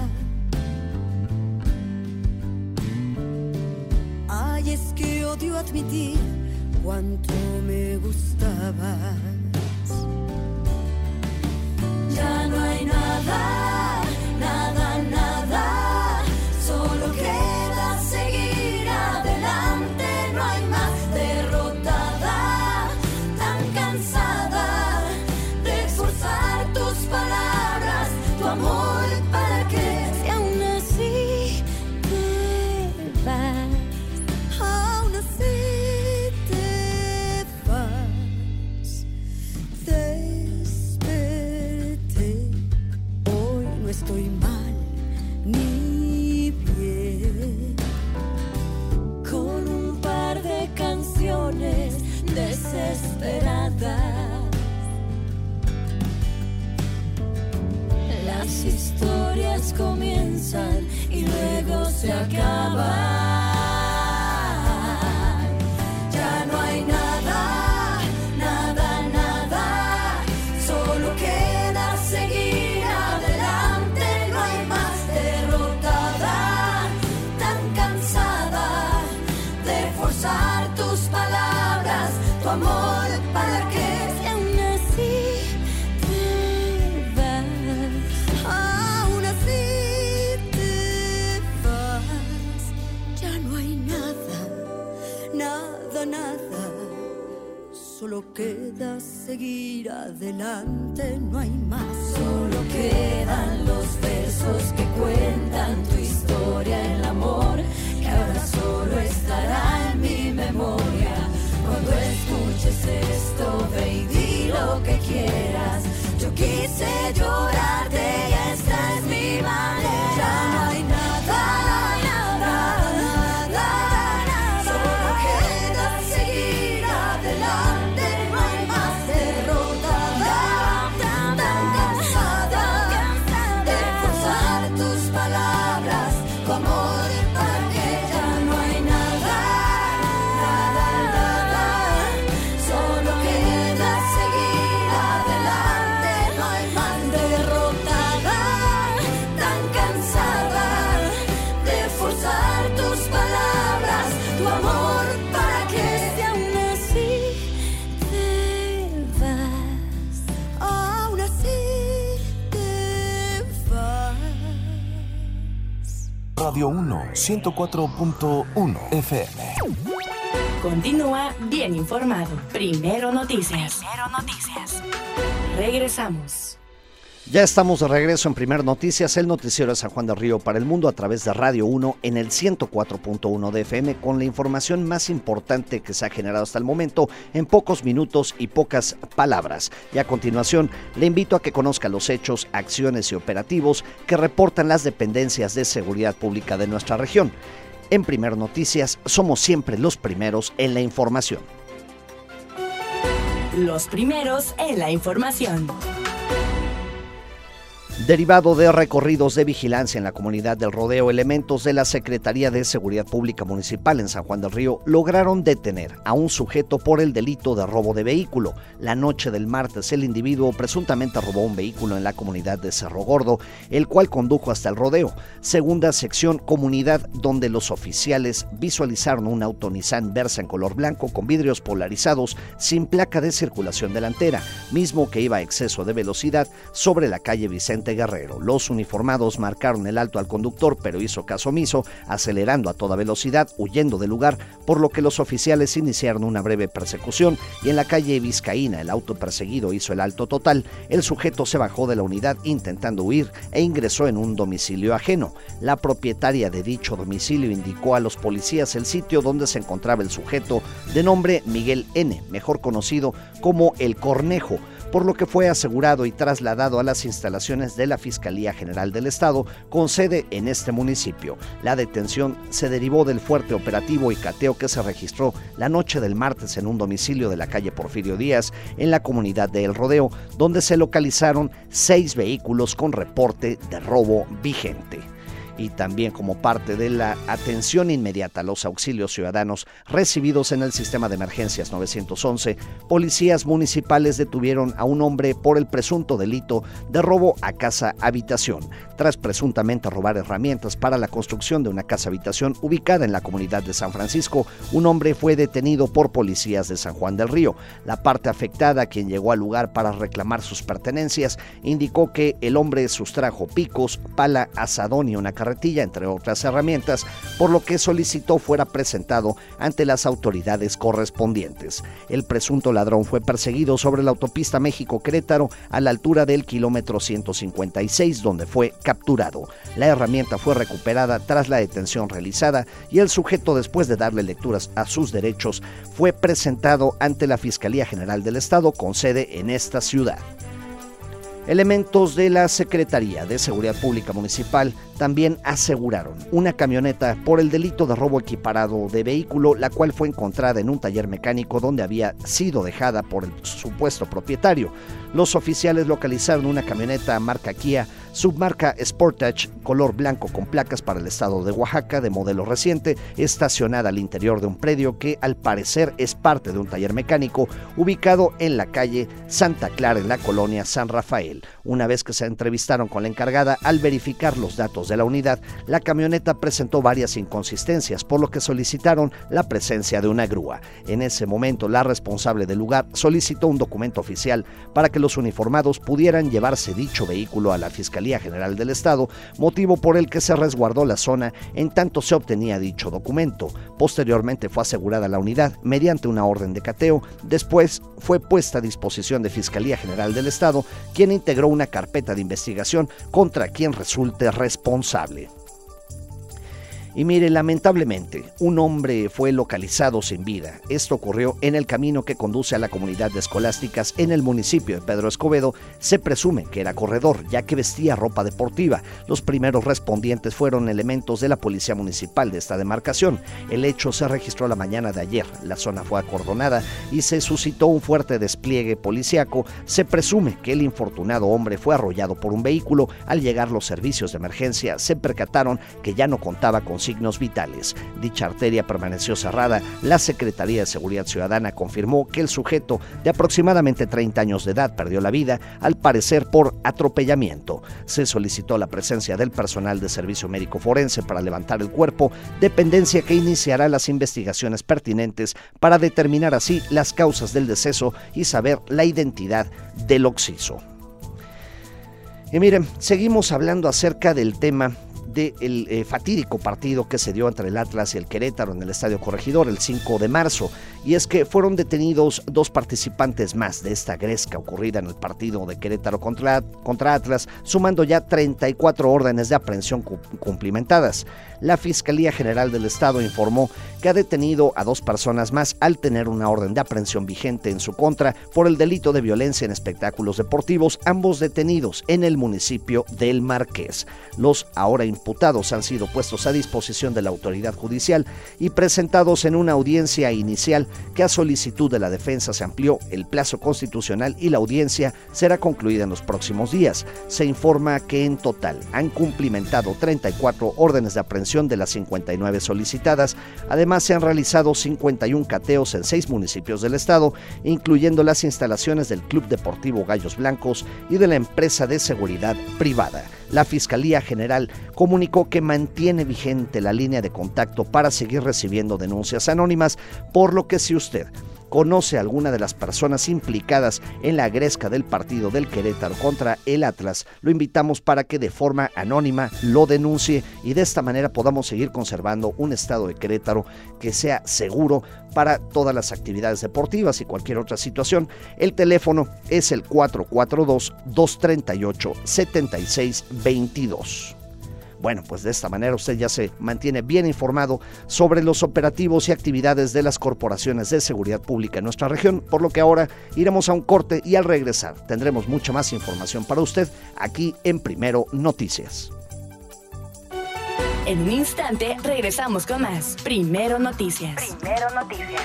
Ay, es que odio admitir cuánto me gustabas. Ya no hay nada, nada, nada. Solo queda seguir adelante. No hay más derrotada, tan cansada de forzar tus palabras, tu amor, para que si aún así te vas. Aún así te vas. Desperté. Hoy no estoy mal ni bien. Con un par de canciones desesperadas. Las historias comienzan y luego se acaban. Ya no hay nada, nada, nada. Solo queda seguir adelante. No hay más derrotada, tan cansada de forzar tus palabras, tu amor, para que si aún así seguir adelante, no hay más. Solo quedan los versos que cuentan tu historia, el amor que ahora solo estará en mi memoria. Cuando escuches esto, ve y di lo que quieras. Yo quise llorarte y esta es mi manera. Ya no hay nada, nada, nada, nada. Solo queda seguir adelante, no hay más. Derrotada, tan, tan cansada de forzar tus palabras, tu amor, para que ya no hay nada, nada, nada. Solo queda seguir adelante, no hay más. Derrotada, tan cansada de forzar tus palabras, tu amor, para que si aún así te vas, aún así te vas. Radio uno, ciento cuatro punto uno F M. Continúa bien informado. Primero Noticias. Primero Noticias. Regresamos. Ya estamos de regreso en Primer Noticias, el noticiero de San Juan del Río para el mundo a través de Radio uno en el ciento cuatro punto uno de F M con la información más importante que se ha generado hasta el momento en pocos minutos y pocas palabras. Y a continuación le invito a que conozca los hechos, acciones y operativos que reportan las dependencias de seguridad pública de nuestra región. En Primer Noticias somos siempre los primeros en la información. Los primeros en la información. Derivado de recorridos de vigilancia en la comunidad del Rodeo, elementos de la Secretaría de Seguridad Pública Municipal en San Juan del Río lograron detener a un sujeto por el delito de robo de vehículo. La noche del martes, el individuo presuntamente robó un vehículo en la comunidad de Cerro Gordo, el cual condujo hasta el rodeo. Segunda sección, comunidad donde los oficiales visualizaron un auto Nissan Versa en color blanco con vidrios polarizados sin placa de circulación delantera, mismo que iba a exceso de velocidad sobre la calle Vicente Guerrero. Los uniformados marcaron el alto al conductor, pero hizo caso omiso, acelerando a toda velocidad, huyendo del lugar, por lo que los oficiales iniciaron una breve persecución y en la calle Vizcaína el auto perseguido hizo el alto total. El sujeto se bajó de la unidad intentando huir e ingresó en un domicilio ajeno. La propietaria de dicho domicilio indicó a los policías el sitio donde se encontraba el sujeto, de nombre Miguel N., mejor conocido como El Cornejo, por lo que fue asegurado y trasladado a las instalaciones de la Fiscalía General del Estado, con sede en este municipio. La detención se derivó del fuerte operativo y cateo que se registró la noche del martes en un domicilio de la calle Porfirio Díaz, en la comunidad de El Rodeo, donde se localizaron seis vehículos con reporte de robo vigente. Y también como parte de la atención inmediata a los auxilios ciudadanos recibidos en el sistema de emergencias nueve once, policías municipales detuvieron a un hombre por el presunto delito de robo a casa-habitación. Tras presuntamente robar herramientas para la construcción de una casa-habitación ubicada en la comunidad de San Francisco, un hombre fue detenido por policías de San Juan del Río. La parte afectada, quien llegó al lugar para reclamar sus pertenencias, indicó que el hombre sustrajo picos, pala, asadón y una carretilla, entre otras herramientas, por lo que solicitó fuera presentado ante las autoridades correspondientes. El presunto ladrón fue perseguido sobre la autopista México-Querétaro a la altura del kilómetro ciento cincuenta y seis, donde fue capturado. La herramienta fue recuperada tras la detención realizada y el sujeto, después de darle lecturas a sus derechos, fue presentado ante la Fiscalía General del Estado con sede en esta ciudad. Elementos de la Secretaría de Seguridad Pública Municipal también aseguraron una camioneta por el delito de robo equiparado de vehículo, la cual fue encontrada en un taller mecánico donde había sido dejada por el supuesto propietario. Los oficiales localizaron una camioneta marca Kia, submarca Sportage, color blanco con placas para el estado de Oaxaca, de modelo reciente, estacionada al interior de un predio que al parecer es parte de un taller mecánico ubicado en la calle Santa Clara, en la colonia San Rafael. Una vez que se entrevistaron con la encargada, al verificar los datos de la unidad, la camioneta presentó varias inconsistencias, por lo que solicitaron la presencia de una grúa. En ese momento, la responsable del lugar solicitó un documento oficial para que los uniformados pudieran llevarse dicho vehículo a la Fiscalía Fiscalía General del Estado, motivo por el que se resguardó la zona en tanto se obtenía dicho documento. Posteriormente fue asegurada la unidad mediante una orden de cateo. Después fue puesta a disposición de Fiscalía General del Estado, quien integró una carpeta de investigación contra quien resulte responsable. Y mire, lamentablemente, un hombre fue localizado sin vida. Esto ocurrió en el camino que conduce a la comunidad de escolásticas en el municipio de Pedro Escobedo. Se presume que era corredor, ya que vestía ropa deportiva. Los primeros respondientes fueron elementos de la policía municipal de esta demarcación. El hecho se registró la mañana de ayer. La zona fue acordonada y se suscitó un fuerte despliegue policíaco. Se presume que el infortunado hombre fue arrollado por un vehículo. Al llegar los servicios de emergencia, se percataron que ya no contaba con signos vitales. Dicha arteria permaneció cerrada. La Secretaría de Seguridad Ciudadana confirmó que el sujeto de aproximadamente treinta años de edad perdió la vida, al parecer por atropellamiento. Se solicitó la presencia del personal de servicio médico forense para levantar el cuerpo, dependencia que iniciará las investigaciones pertinentes para determinar así las causas del deceso y saber la identidad del occiso. Y miren, seguimos hablando acerca del tema del eh, fatídico partido que se dio entre el Atlas y el Querétaro en el Estadio Corregidor el cinco de marzo, y es que fueron detenidos dos participantes más de esta gresca ocurrida en el partido de Querétaro contra, contra Atlas, sumando ya treinta y cuatro órdenes de aprehensión cumplimentadas. La Fiscalía General del Estado informó que ha detenido a dos personas más al tener una orden de aprehensión vigente en su contra por el delito de violencia en espectáculos deportivos, ambos detenidos en el municipio del Marqués. Los ahora imputados han sido puestos a disposición de la autoridad judicial y presentados en una audiencia inicial que a solicitud de la defensa se amplió el plazo constitucional y la audiencia será concluida en los próximos días. Se informa que en total han cumplimentado treinta y cuatro órdenes de aprehensión de las cincuenta y nueve solicitadas. Además, se han realizado cincuenta y uno cateos en seis municipios del estado, incluyendo las instalaciones del Club Deportivo Gallos Blancos y de la empresa de seguridad privada. La Fiscalía General comunicó que mantiene vigente la línea de contacto para seguir recibiendo denuncias anónimas, por lo que si usted conoce a alguna de las personas implicadas en la gresca del partido del Querétaro contra el Atlas, lo invitamos para que de forma anónima lo denuncie y de esta manera podamos seguir conservando un estado de Querétaro que sea seguro para todas las actividades deportivas y cualquier otra situación. El teléfono es el cuatro cuatro dos, dos tres ocho, siete seis dos dos. Bueno, pues de esta manera usted ya se mantiene bien informado sobre los operativos y actividades de las corporaciones de seguridad pública en nuestra región, por lo que ahora iremos a un corte y al regresar tendremos mucha más información para usted aquí en Primero Noticias. En un instante regresamos con más Primero Noticias. Primero Noticias.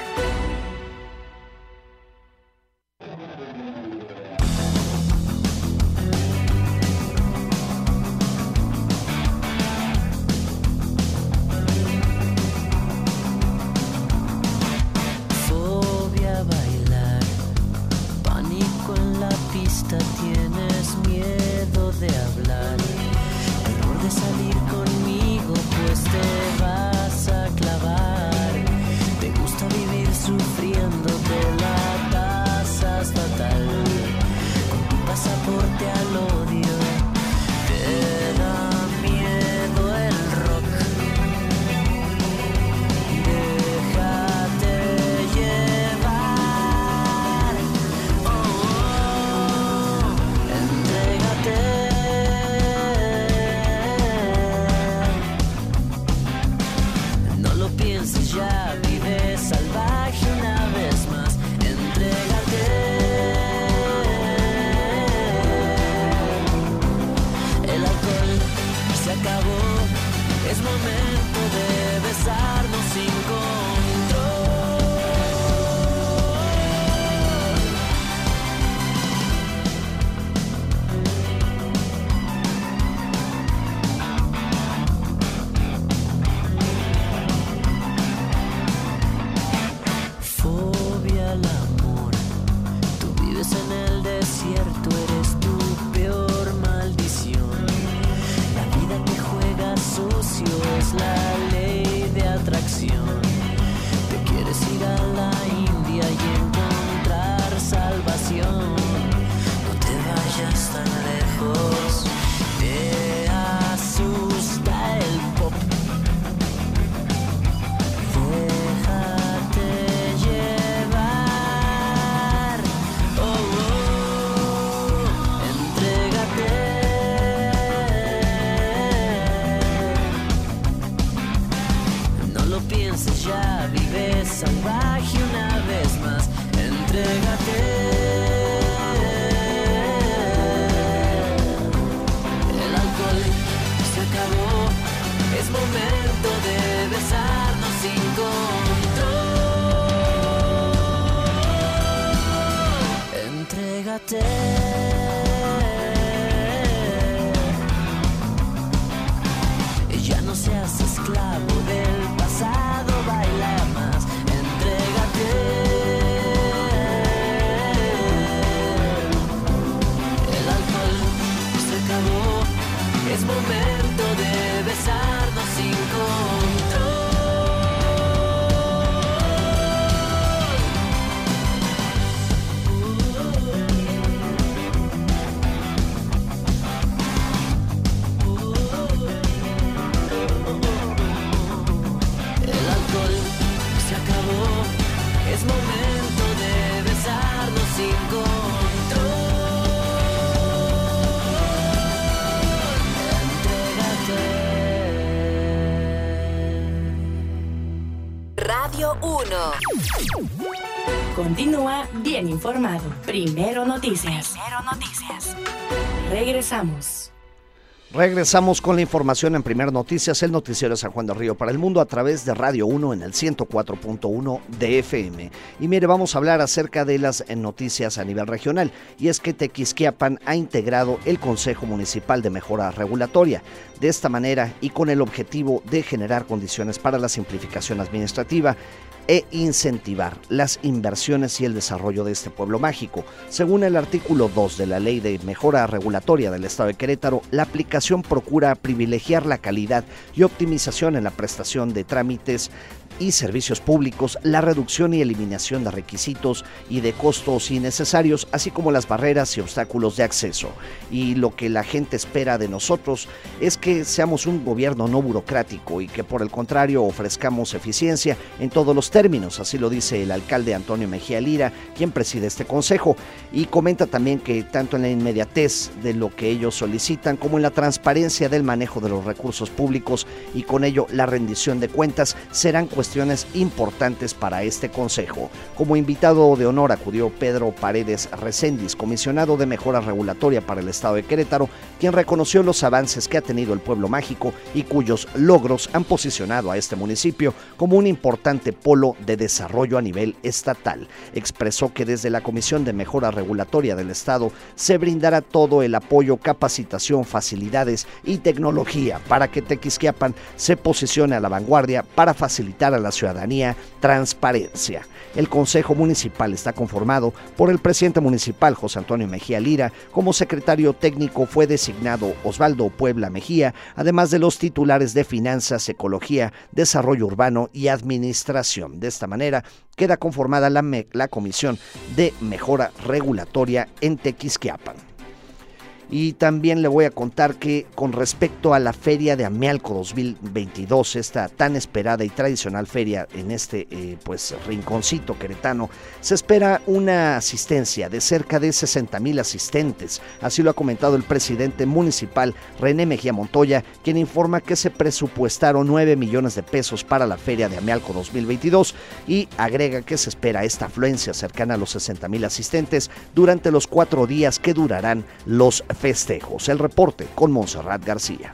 Tienes miedo de hablar, terror de salir conmigo, pues te vas a clavar. Te gusta vivir sufriendo, te la pasas fatal. Con tu pasaporte al odio, te da miedo el rock. Déjate llevar. Ya vive salvaje una vez más, entrégate. El alcohol se acabó, es momento de besarnos sin control. En el desierto eres tu peor maldición. La vida que juega sucio es la ley de atracción. Te quieres ir a la India y encontrar salvación. No te vayas tan lejos. entrégate. Ya no seas esclavo del pasado, baila más, entrégate. El alcohol se acabó, es momento de besarnos sin control. Es momento de besarnos sin control. Entrégate. Radio uno. Continúa bien informado. Primero Noticias. Primero Noticias. Regresamos. Regresamos con la información en Primer Noticias, el noticiero de San Juan del Río para el mundo a través de Radio uno en el ciento cuatro punto uno de F M. Y mire, vamos a hablar acerca de las noticias a nivel regional, y es que Tequisquiapan ha integrado el Consejo Municipal de Mejora Regulatoria. De esta manera, y con el objetivo de generar condiciones para la simplificación administrativa e incentivar las inversiones y el desarrollo de este pueblo mágico. Según el artículo dos de la Ley de Mejora Regulatoria del Estado de Querétaro, la aplicación procura privilegiar la calidad y optimización en la prestación de trámites y servicios públicos, la reducción y eliminación de requisitos y de costos innecesarios, así como las barreras y obstáculos de acceso. Y lo que la gente espera de nosotros es que seamos un gobierno no burocrático y que por el contrario ofrezcamos eficiencia en todos los términos, así lo dice el alcalde Antonio Mejía Lira, quien preside este consejo, y comenta también que tanto en la inmediatez de lo que ellos solicitan como en la transparencia del manejo de los recursos públicos y con ello la rendición de cuentas serán cuestiones importantes para este consejo. Como invitado de honor acudió Pedro Paredes Recendis, comisionado de Mejora Regulatoria para el Estado de Querétaro, quien reconoció los avances que ha tenido el pueblo mágico y cuyos logros han posicionado a este municipio como un importante polo de desarrollo a nivel estatal. Expresó que desde la Comisión de Mejora Regulatoria del Estado se brindará todo el apoyo, capacitación, facilidades y tecnología para que Tequisquiapan se posicione a la vanguardia para facilitar a la ciudadanía transparencia. El Consejo Municipal está conformado por el presidente municipal José Antonio Mejía Lira. Como secretario técnico fue designado Osvaldo Puebla Mejía, además de los titulares de Finanzas, Ecología, Desarrollo Urbano y Administración. De esta manera queda conformada la, me- la Comisión de Mejora Regulatoria en Tequisquiapan. Y también le voy a contar que con respecto a la Feria de Amealco dos mil veintidós, esta tan esperada y tradicional feria en este eh, pues rinconcito queretano, se espera una asistencia de cerca de sesenta mil asistentes. Así lo ha comentado el presidente municipal René Mejía Montoya, quien informa que se presupuestaron nueve millones de pesos para la Feria de Amealco dos mil veintidós y agrega que se espera esta afluencia cercana a los sesenta mil asistentes durante los cuatro días que durarán los festejos. El reporte con Montserrat García.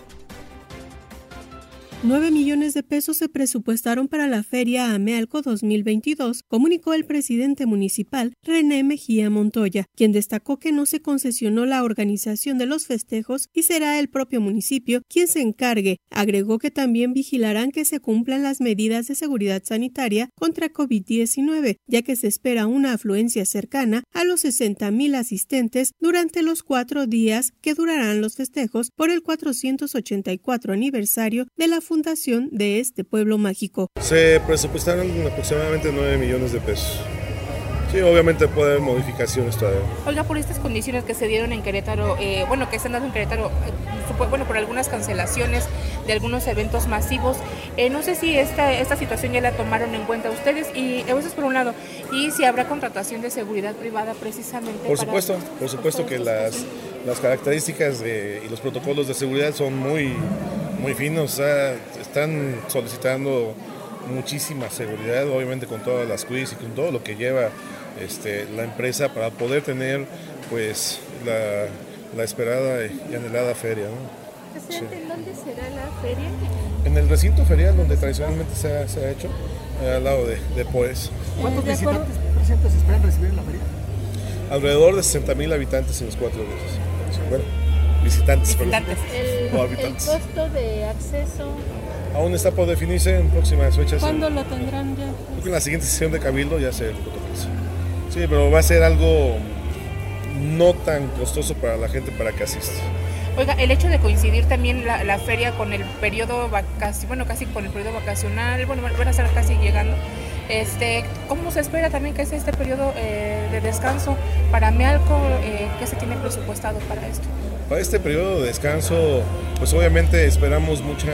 nueve millones de pesos se presupuestaron para la Feria Amealco dos mil veintidós, comunicó el presidente municipal René Mejía Montoya, quien destacó que no se concesionó la organización de los festejos y será el propio municipio quien se encargue. Agregó que también vigilarán que se cumplan las medidas de seguridad sanitaria contra COVID diecinueve, ya que se espera una afluencia cercana a los sesenta mil asistentes durante los cuatro días que durarán los festejos por el cuatrocientos ochenta y cuatro aniversario de la fundación de este pueblo mágico. Se presupuestaron aproximadamente nueve millones de pesos. Sí, obviamente puede haber modificaciones todavía. Oiga, por estas condiciones que se dieron en Querétaro, eh, bueno, que están dando en Querétaro, eh, bueno, por algunas cancelaciones de algunos eventos masivos, eh, no sé si esta, esta situación ya la tomaron en cuenta ustedes, y eso es por un lado, y si habrá contratación de seguridad privada precisamente. Por para, supuesto, por supuesto que las, las características de, y los protocolos de seguridad son muy, muy finos, o sea, están solicitando muchísima seguridad, obviamente con todas las quiz y con todo lo que lleva este, la empresa para poder tener pues la, la esperada y anhelada feria, ¿no? Sí. ¿En dónde será la feria? En el recinto ferial donde tradicionalmente se ha, se ha hecho, al lado de, de Poes. ¿Cuántos visitantes presentes esperan recibir en la feria? alrededor de sesenta mil habitantes en los cuatro meses. Bueno, visitantes, visitantes. El, o habitantes. El costo de acceso aún está por definirse en próximas fechas. ¿Cuándo lo tendrán ya? Creo que en la siguiente sesión de Cabildo ya se protocoliza. Sí, pero va a ser algo no tan costoso para la gente para que asista. Oiga, el hecho de coincidir también la, la feria con el periodo vacacional, bueno, casi con el periodo vacacional, bueno, van a estar casi llegando. Este, ¿cómo se espera también que sea este periodo eh, de descanso para Mealco? Eh, ¿Qué se tiene presupuestado para esto? Para este periodo de descanso, pues obviamente esperamos mucha,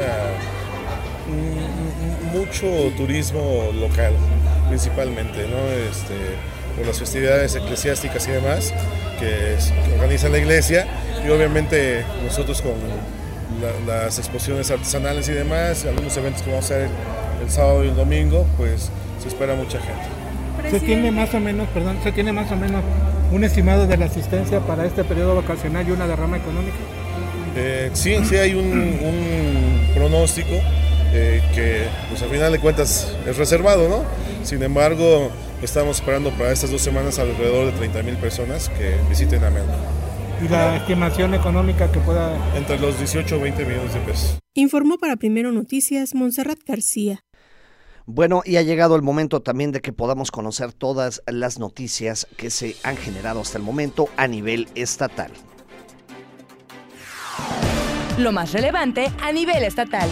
mucho turismo local, principalmente, ¿no? Este, por las festividades eclesiásticas y demás que, que organiza la iglesia, y obviamente nosotros con la, las exposiciones artesanales y demás, algunos eventos que vamos a hacer el, el sábado y el domingo, pues se espera mucha gente. ¿Se tiene más o menos, perdón, se tiene más o menos un estimado de la asistencia para este periodo vacacional y una derrama económica? Eh, sí, sí hay un, un pronóstico eh, que pues al final de cuentas es reservado, ¿no? Sin embargo, estamos esperando para estas dos semanas alrededor de treinta mil personas que visiten a Mealco. ¿Y la estimación económica que pueda...? Entre los dieciocho o veinte millones de pesos. Informó para Primero Noticias Montserrat García. Bueno, y ha llegado el momento también de que podamos conocer todas las noticias que se han generado hasta el momento a nivel estatal. Lo más relevante a nivel estatal.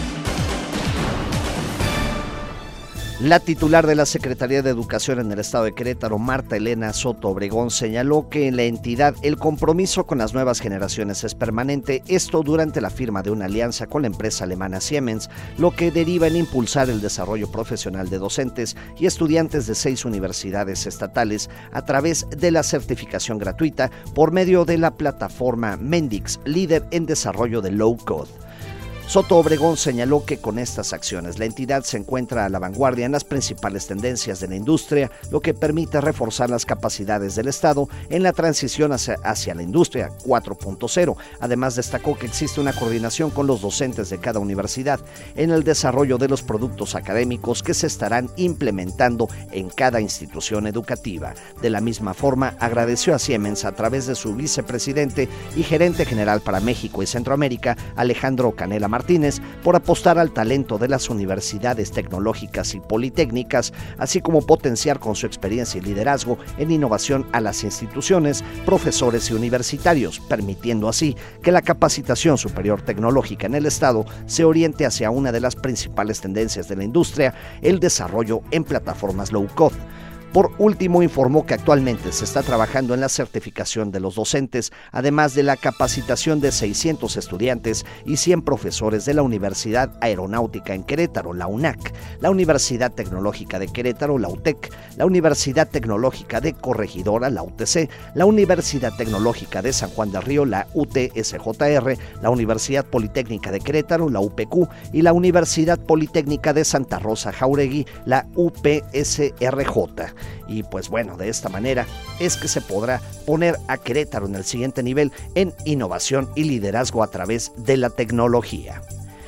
La titular de la Secretaría de Educación en el Estado de Querétaro, Marta Elena Soto Obregón, señaló que en la entidad el compromiso con las nuevas generaciones es permanente, esto durante la firma de una alianza con la empresa alemana Siemens, lo que deriva en impulsar el desarrollo profesional de docentes y estudiantes de seis universidades estatales a través de la certificación gratuita por medio de la plataforma Mendix, líder en desarrollo de low code. Soto Obregón señaló que con estas acciones la entidad se encuentra a la vanguardia en las principales tendencias de la industria, lo que permite reforzar las capacidades del Estado en la transición hacia, hacia la industria cuatro punto cero. Además, destacó que existe una coordinación con los docentes de cada universidad en el desarrollo de los productos académicos que se estarán implementando en cada institución educativa. De la misma forma, agradeció a Siemens a través de su vicepresidente y gerente general para México y Centroamérica, Alejandro Canela Martínez, Martínez, por apostar al talento de las universidades tecnológicas y politécnicas, así como potenciar con su experiencia y liderazgo en innovación a las instituciones, profesores y universitarios, permitiendo así que la capacitación superior tecnológica en el Estado se oriente hacia una de las principales tendencias de la industria, el desarrollo en plataformas low code. Por último, informó que actualmente se está trabajando en la certificación de los docentes, además de la capacitación de seiscientos estudiantes y cien profesores de la Universidad Aeronáutica en Querétaro, la UNAC, la Universidad Tecnológica de Querétaro, la UTEC, la Universidad Tecnológica de Corregidora, la U T C, la Universidad Tecnológica de San Juan del Río, la U T S J R, la Universidad Politécnica de Querétaro, la U P Q, y la Universidad Politécnica de Santa Rosa Jauregui, la U P S R J. Y pues bueno, de esta manera es que se podrá poner a Querétaro en el siguiente nivel en innovación y liderazgo a través de la tecnología.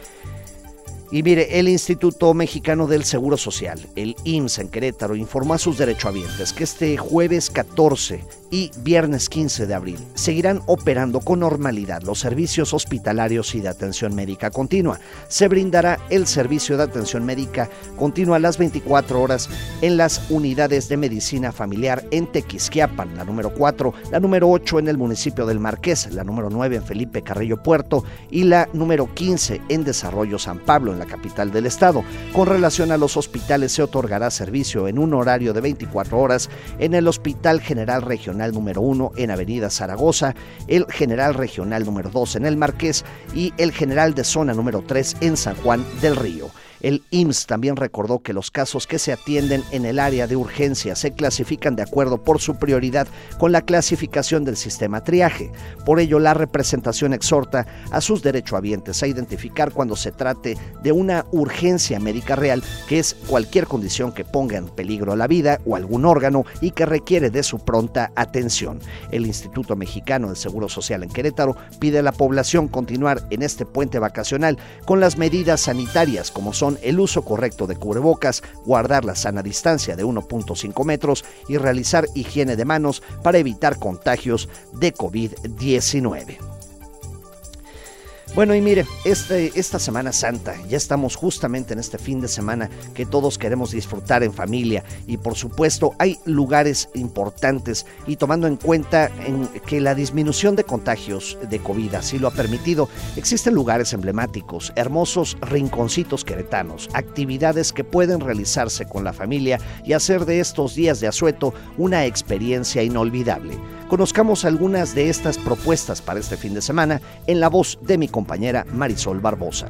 Y mire, el Instituto Mexicano del Seguro Social, el I M S S en Querétaro, informó a sus derechohabientes que este jueves catorce y viernes quince de abril seguirán operando con normalidad los servicios hospitalarios y de atención médica continua. Se brindará el servicio de atención médica continua a las veinticuatro horas en las unidades de medicina familiar en Tequisquiapan, la número cuatro, la número ocho en el municipio del Marqués, la número nueve en Felipe Carrillo Puerto y la número quince en Desarrollo San Pablo, en la capital del estado. Con relación a los hospitales, se otorgará servicio en un horario de veinticuatro horas en el Hospital General Regional número uno en Avenida Zaragoza, el General Regional número dos en el Marqués y el General de Zona número tres en San Juan del Río. El I M S S también recordó que los casos que se atienden en el área de urgencia se clasifican de acuerdo por su prioridad con la clasificación del sistema triaje. Por ello, la representación exhorta a sus derechohabientes a identificar cuando se trate de una urgencia médica real, que es cualquier condición que ponga en peligro la vida o algún órgano y que requiere de su pronta atención. atención. El Instituto Mexicano del Seguro Social en Querétaro pide a la población continuar en este puente vacacional con las medidas sanitarias como son el uso correcto de cubrebocas, guardar la sana distancia de uno punto cinco metros y realizar higiene de manos para evitar contagios de COVID diecinueve. Bueno, y mire, este, esta Semana Santa, ya estamos justamente en este fin de semana que todos queremos disfrutar en familia y por supuesto hay lugares importantes y tomando en cuenta en que la disminución de contagios de COVID así lo ha permitido, existen lugares emblemáticos, hermosos rinconcitos queretanos, actividades que pueden realizarse con la familia y hacer de estos días de asueto una experiencia inolvidable. Conozcamos algunas de estas propuestas para este fin de semana en la voz de mi compañera Marisol Barbosa.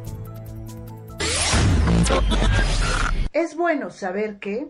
Es bueno saber que...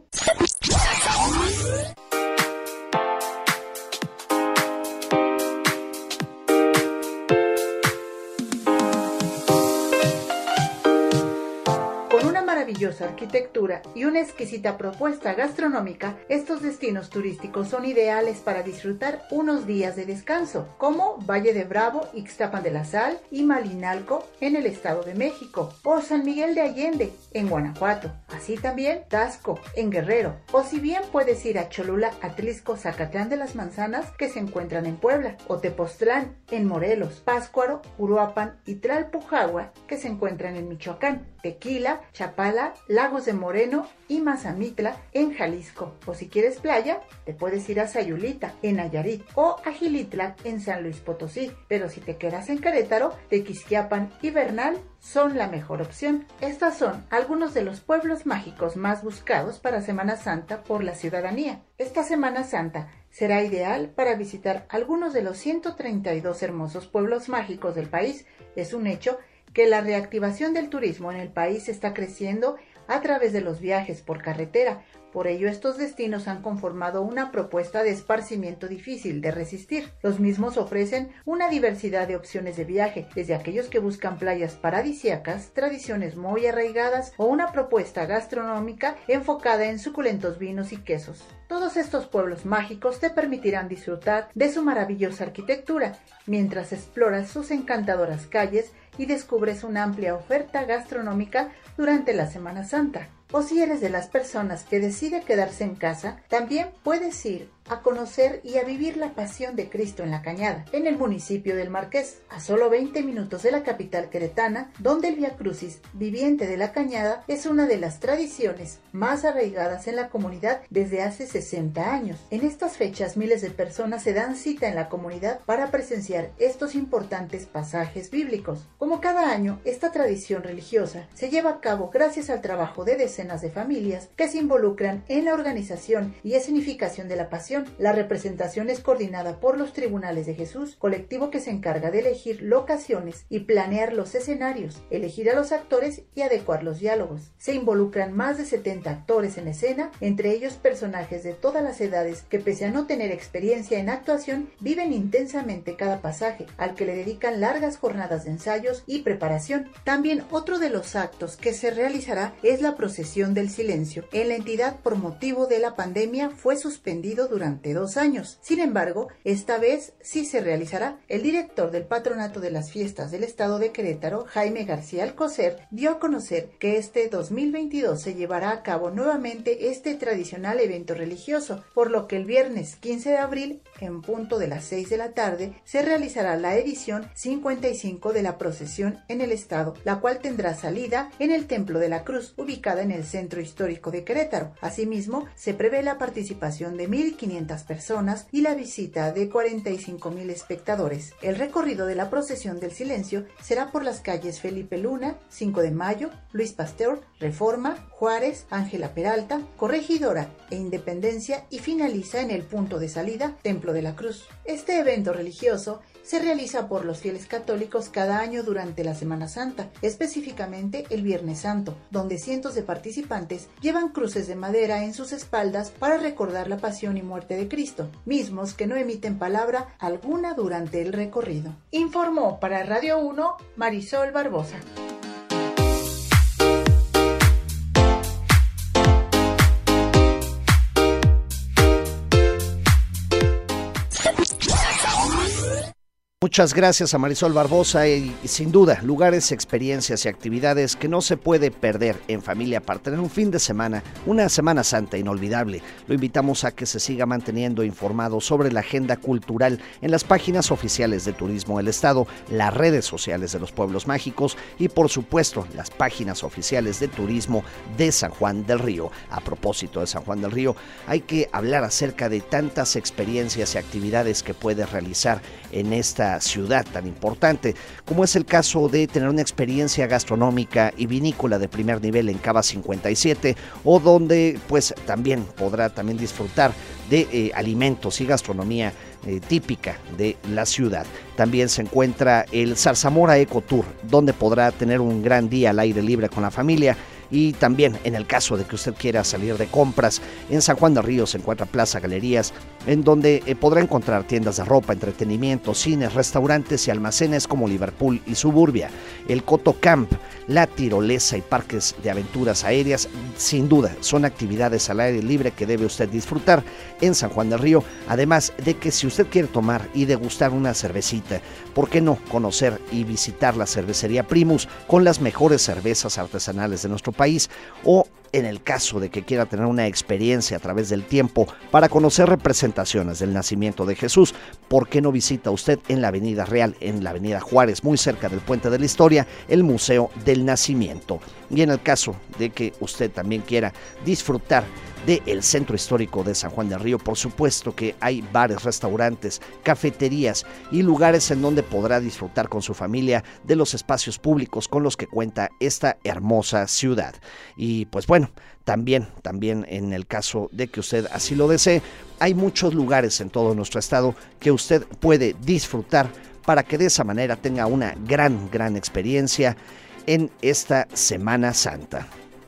maravillosa arquitectura y una exquisita propuesta gastronómica, estos destinos turísticos son ideales para disfrutar unos días de descanso, como Valle de Bravo, Ixtapan de la Sal y Malinalco en el Estado de México, o San Miguel de Allende en Guanajuato, así también Taxco en Guerrero, o si bien puedes ir a Cholula, Atlisco, Zacatlán de las Manzanas que se encuentran en Puebla, o Tepoztlán en Morelos, Pátzcuaro, Uruapan y Tlalpujahua que se encuentran en Michoacán, Tequila, Chapala, Lagos de Moreno y Mazamitla en Jalisco. O si quieres playa, te puedes ir a Sayulita en Nayarit o a Gilitla en San Luis Potosí. Pero si te quedas en Querétaro, Tequisquiapan y Bernal son la mejor opción. Estos son algunos de los pueblos mágicos más buscados para Semana Santa por la ciudadanía. Esta Semana Santa será ideal para visitar algunos de los ciento treinta y dos hermosos pueblos mágicos del país. Es un hecho que la reactivación del turismo en el país está creciendo a través de los viajes por carretera. Por ello, estos destinos han conformado una propuesta de esparcimiento difícil de resistir. Los mismos ofrecen una diversidad de opciones de viaje, desde aquellos que buscan playas paradisíacas, tradiciones muy arraigadas o una propuesta gastronómica enfocada en suculentos vinos y quesos. Todos estos pueblos mágicos te permitirán disfrutar de su maravillosa arquitectura, mientras exploras sus encantadoras calles y descubres una amplia oferta gastronómica durante la Semana Santa. O si eres de las personas que decide quedarse en casa, también puedes ir a conocer y a vivir la Pasión de Cristo en La Cañada, en el municipio del Marqués, a solo veinte minutos de la capital queretana, donde el Vía Crucis viviente de La Cañada es una de las tradiciones más arraigadas en la comunidad desde hace sesenta años. En estas fechas, miles de personas se dan cita en la comunidad para presenciar estos importantes pasajes bíblicos. Como cada año, esta tradición religiosa se lleva a cabo gracias al trabajo de decenas de familias que se involucran en la organización y escenificación de la Pasión. La representación es coordinada por los Tribunales de Jesús, colectivo que se encarga de elegir locaciones y planear los escenarios, elegir a los actores y adecuar los diálogos. Se involucran más de setenta actores en escena, entre ellos personajes de todas las edades que, pese a no tener experiencia en actuación, viven intensamente cada pasaje, al que le dedican largas jornadas de ensayos y preparación. También otro de los actos que se realizará es la procesión del silencio. En la entidad, por motivo de la pandemia, fue suspendido durante durante dos años. Sin embargo, esta vez sí se realizará. El director del Patronato de las Fiestas del Estado de Querétaro, Jaime García Alcocer, dio a conocer que este dos mil veintidós se llevará a cabo nuevamente este tradicional evento religioso, por lo que el viernes quince de abril, en punto de las seis de la tarde, se realizará la edición cincuenta y cinco de la procesión en el Estado, la cual tendrá salida en el Templo de la Cruz, ubicada en el Centro Histórico de Querétaro. Asimismo, se prevé la participación de mil quinientas personas y la visita de cuarenta y cinco mil espectadores. El recorrido de la procesión del silencio será por las calles Felipe Luna, cinco de mayo, Luis Pasteur, Reforma, Juárez, Ángela Peralta, Corregidora e Independencia y finaliza en el punto de salida, Templo de la Cruz. Este evento religioso se realiza por los fieles católicos cada año durante la Semana Santa, específicamente el Viernes Santo, donde cientos de participantes llevan cruces de madera en sus espaldas para recordar la pasión y muerte de Cristo, mismos que no emiten palabra alguna durante el recorrido. Informó para Radio uno Marisol Barbosa. Muchas gracias a Marisol Barbosa y, y sin duda lugares, experiencias y actividades que no se puede perder en familia para tener un fin de semana, una Semana Santa inolvidable. Lo invitamos a que se siga manteniendo informado sobre la agenda cultural en las páginas oficiales de Turismo del Estado, las redes sociales de los pueblos mágicos y por supuesto las páginas oficiales de turismo de San Juan del Río. A propósito de San Juan del Río, hay que hablar acerca de tantas experiencias y actividades que puede realizar en esta ciudad tan importante, como es el caso de tener una experiencia gastronómica y vinícola de primer nivel en Cava cincuenta y siete, o donde pues también podrá también disfrutar de eh, alimentos y gastronomía eh, típica de la ciudad. También se encuentra el Zarzamora Eco Tour, donde podrá tener un gran día al aire libre con la familia. Y también en el caso de que usted quiera salir de compras, en San Juan del Río se encuentra Plaza Galerías, en donde eh, podrá encontrar tiendas de ropa, entretenimiento, cines, restaurantes y almacenes como Liverpool y Suburbia. El Coto Camp, la tirolesa y parques de aventuras aéreas, sin duda son actividades al aire libre que debe usted disfrutar en San Juan del Río. Además de que si usted quiere tomar y degustar una cervecita, ¿por qué no conocer y visitar la cervecería Primus con las mejores cervezas artesanales de nuestro país? O en el caso de que quiera tener una experiencia a través del tiempo para conocer representaciones del nacimiento de Jesús, ¿por qué no visita usted en la Avenida Real, en la Avenida Juárez, muy cerca del Puente de la Historia, el Museo del Nacimiento? Y en el caso de que usted también quiera disfrutar del centro histórico de San Juan del Río, por supuesto que hay bares, restaurantes, cafeterías y lugares en donde podrá disfrutar con su familia de los espacios públicos con los que cuenta esta hermosa ciudad. Y pues bueno, también, también en el caso de que usted así lo desee, hay muchos lugares en todo nuestro estado que usted puede disfrutar para que de esa manera tenga una gran, gran experiencia en esta Semana Santa.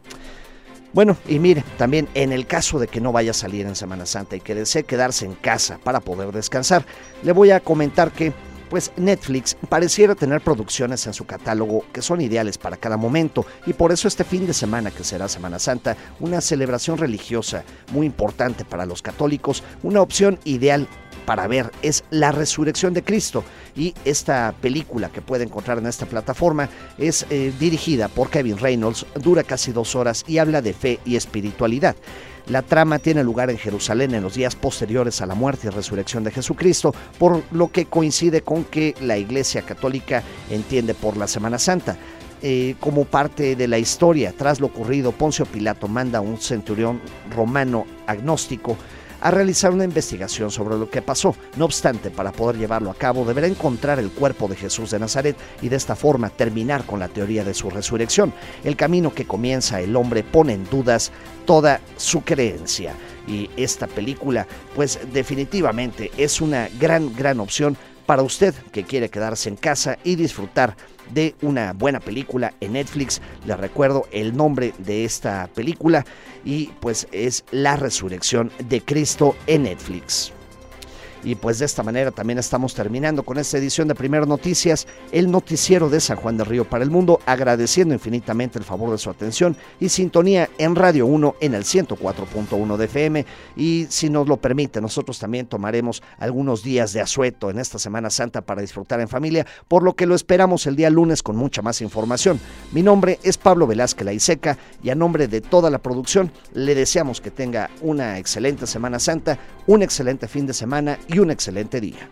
Bueno, y mire, también en el caso de que no vaya a salir en Semana Santa y que desee quedarse en casa para poder descansar, le voy a comentar que pues Netflix pareciera tener producciones en su catálogo que son ideales para cada momento, y por eso este fin de semana, que será Semana Santa, una celebración religiosa muy importante para los católicos, una opción ideal para ver es La Resurrección de Cristo. Y esta película que puede encontrar en esta plataforma es eh, dirigida por Kevin Reynolds, dura casi dos horas y habla de fe y espiritualidad. La trama tiene lugar en Jerusalén en los días posteriores a la muerte y resurrección de Jesucristo, por lo que coincide con que la Iglesia Católica entiende por la Semana Santa. Eh, como parte de la historia, tras lo ocurrido, Poncio Pilato manda a un centurión romano agnóstico a realizar una investigación sobre lo que pasó. No obstante, para poder llevarlo a cabo, deberá encontrar el cuerpo de Jesús de Nazaret y de esta forma terminar con la teoría de su resurrección. El camino que comienza el hombre pone en dudas toda su creencia. Y esta película, pues definitivamente es una gran, gran opción para usted que quiere quedarse en casa y disfrutar de una buena película en Netflix. Les recuerdo el nombre de esta película y pues es La Resurrección de Cristo en Netflix. Y pues de esta manera también estamos terminando con esta edición de Primero Noticias, el noticiero de San Juan del Río para el mundo, agradeciendo infinitamente el favor de su atención y sintonía en Radio uno en el ciento cuatro punto uno de F M. Y si nos lo permite, nosotros también tomaremos algunos días de asueto en esta Semana Santa para disfrutar en familia, por lo que lo esperamos el día lunes con mucha más información. Mi nombre es Pablo Velázquez Laiseca y a nombre de toda la producción le deseamos que tenga una excelente Semana Santa, un excelente fin de semana y un excelente día.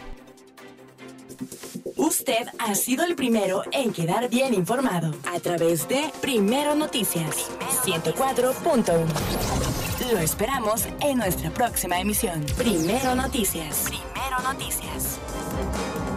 Usted ha sido el primero en quedar bien informado a través de Primero Noticias ciento cuatro punto uno. Lo esperamos en nuestra próxima emisión. Primero Noticias. Primero Noticias.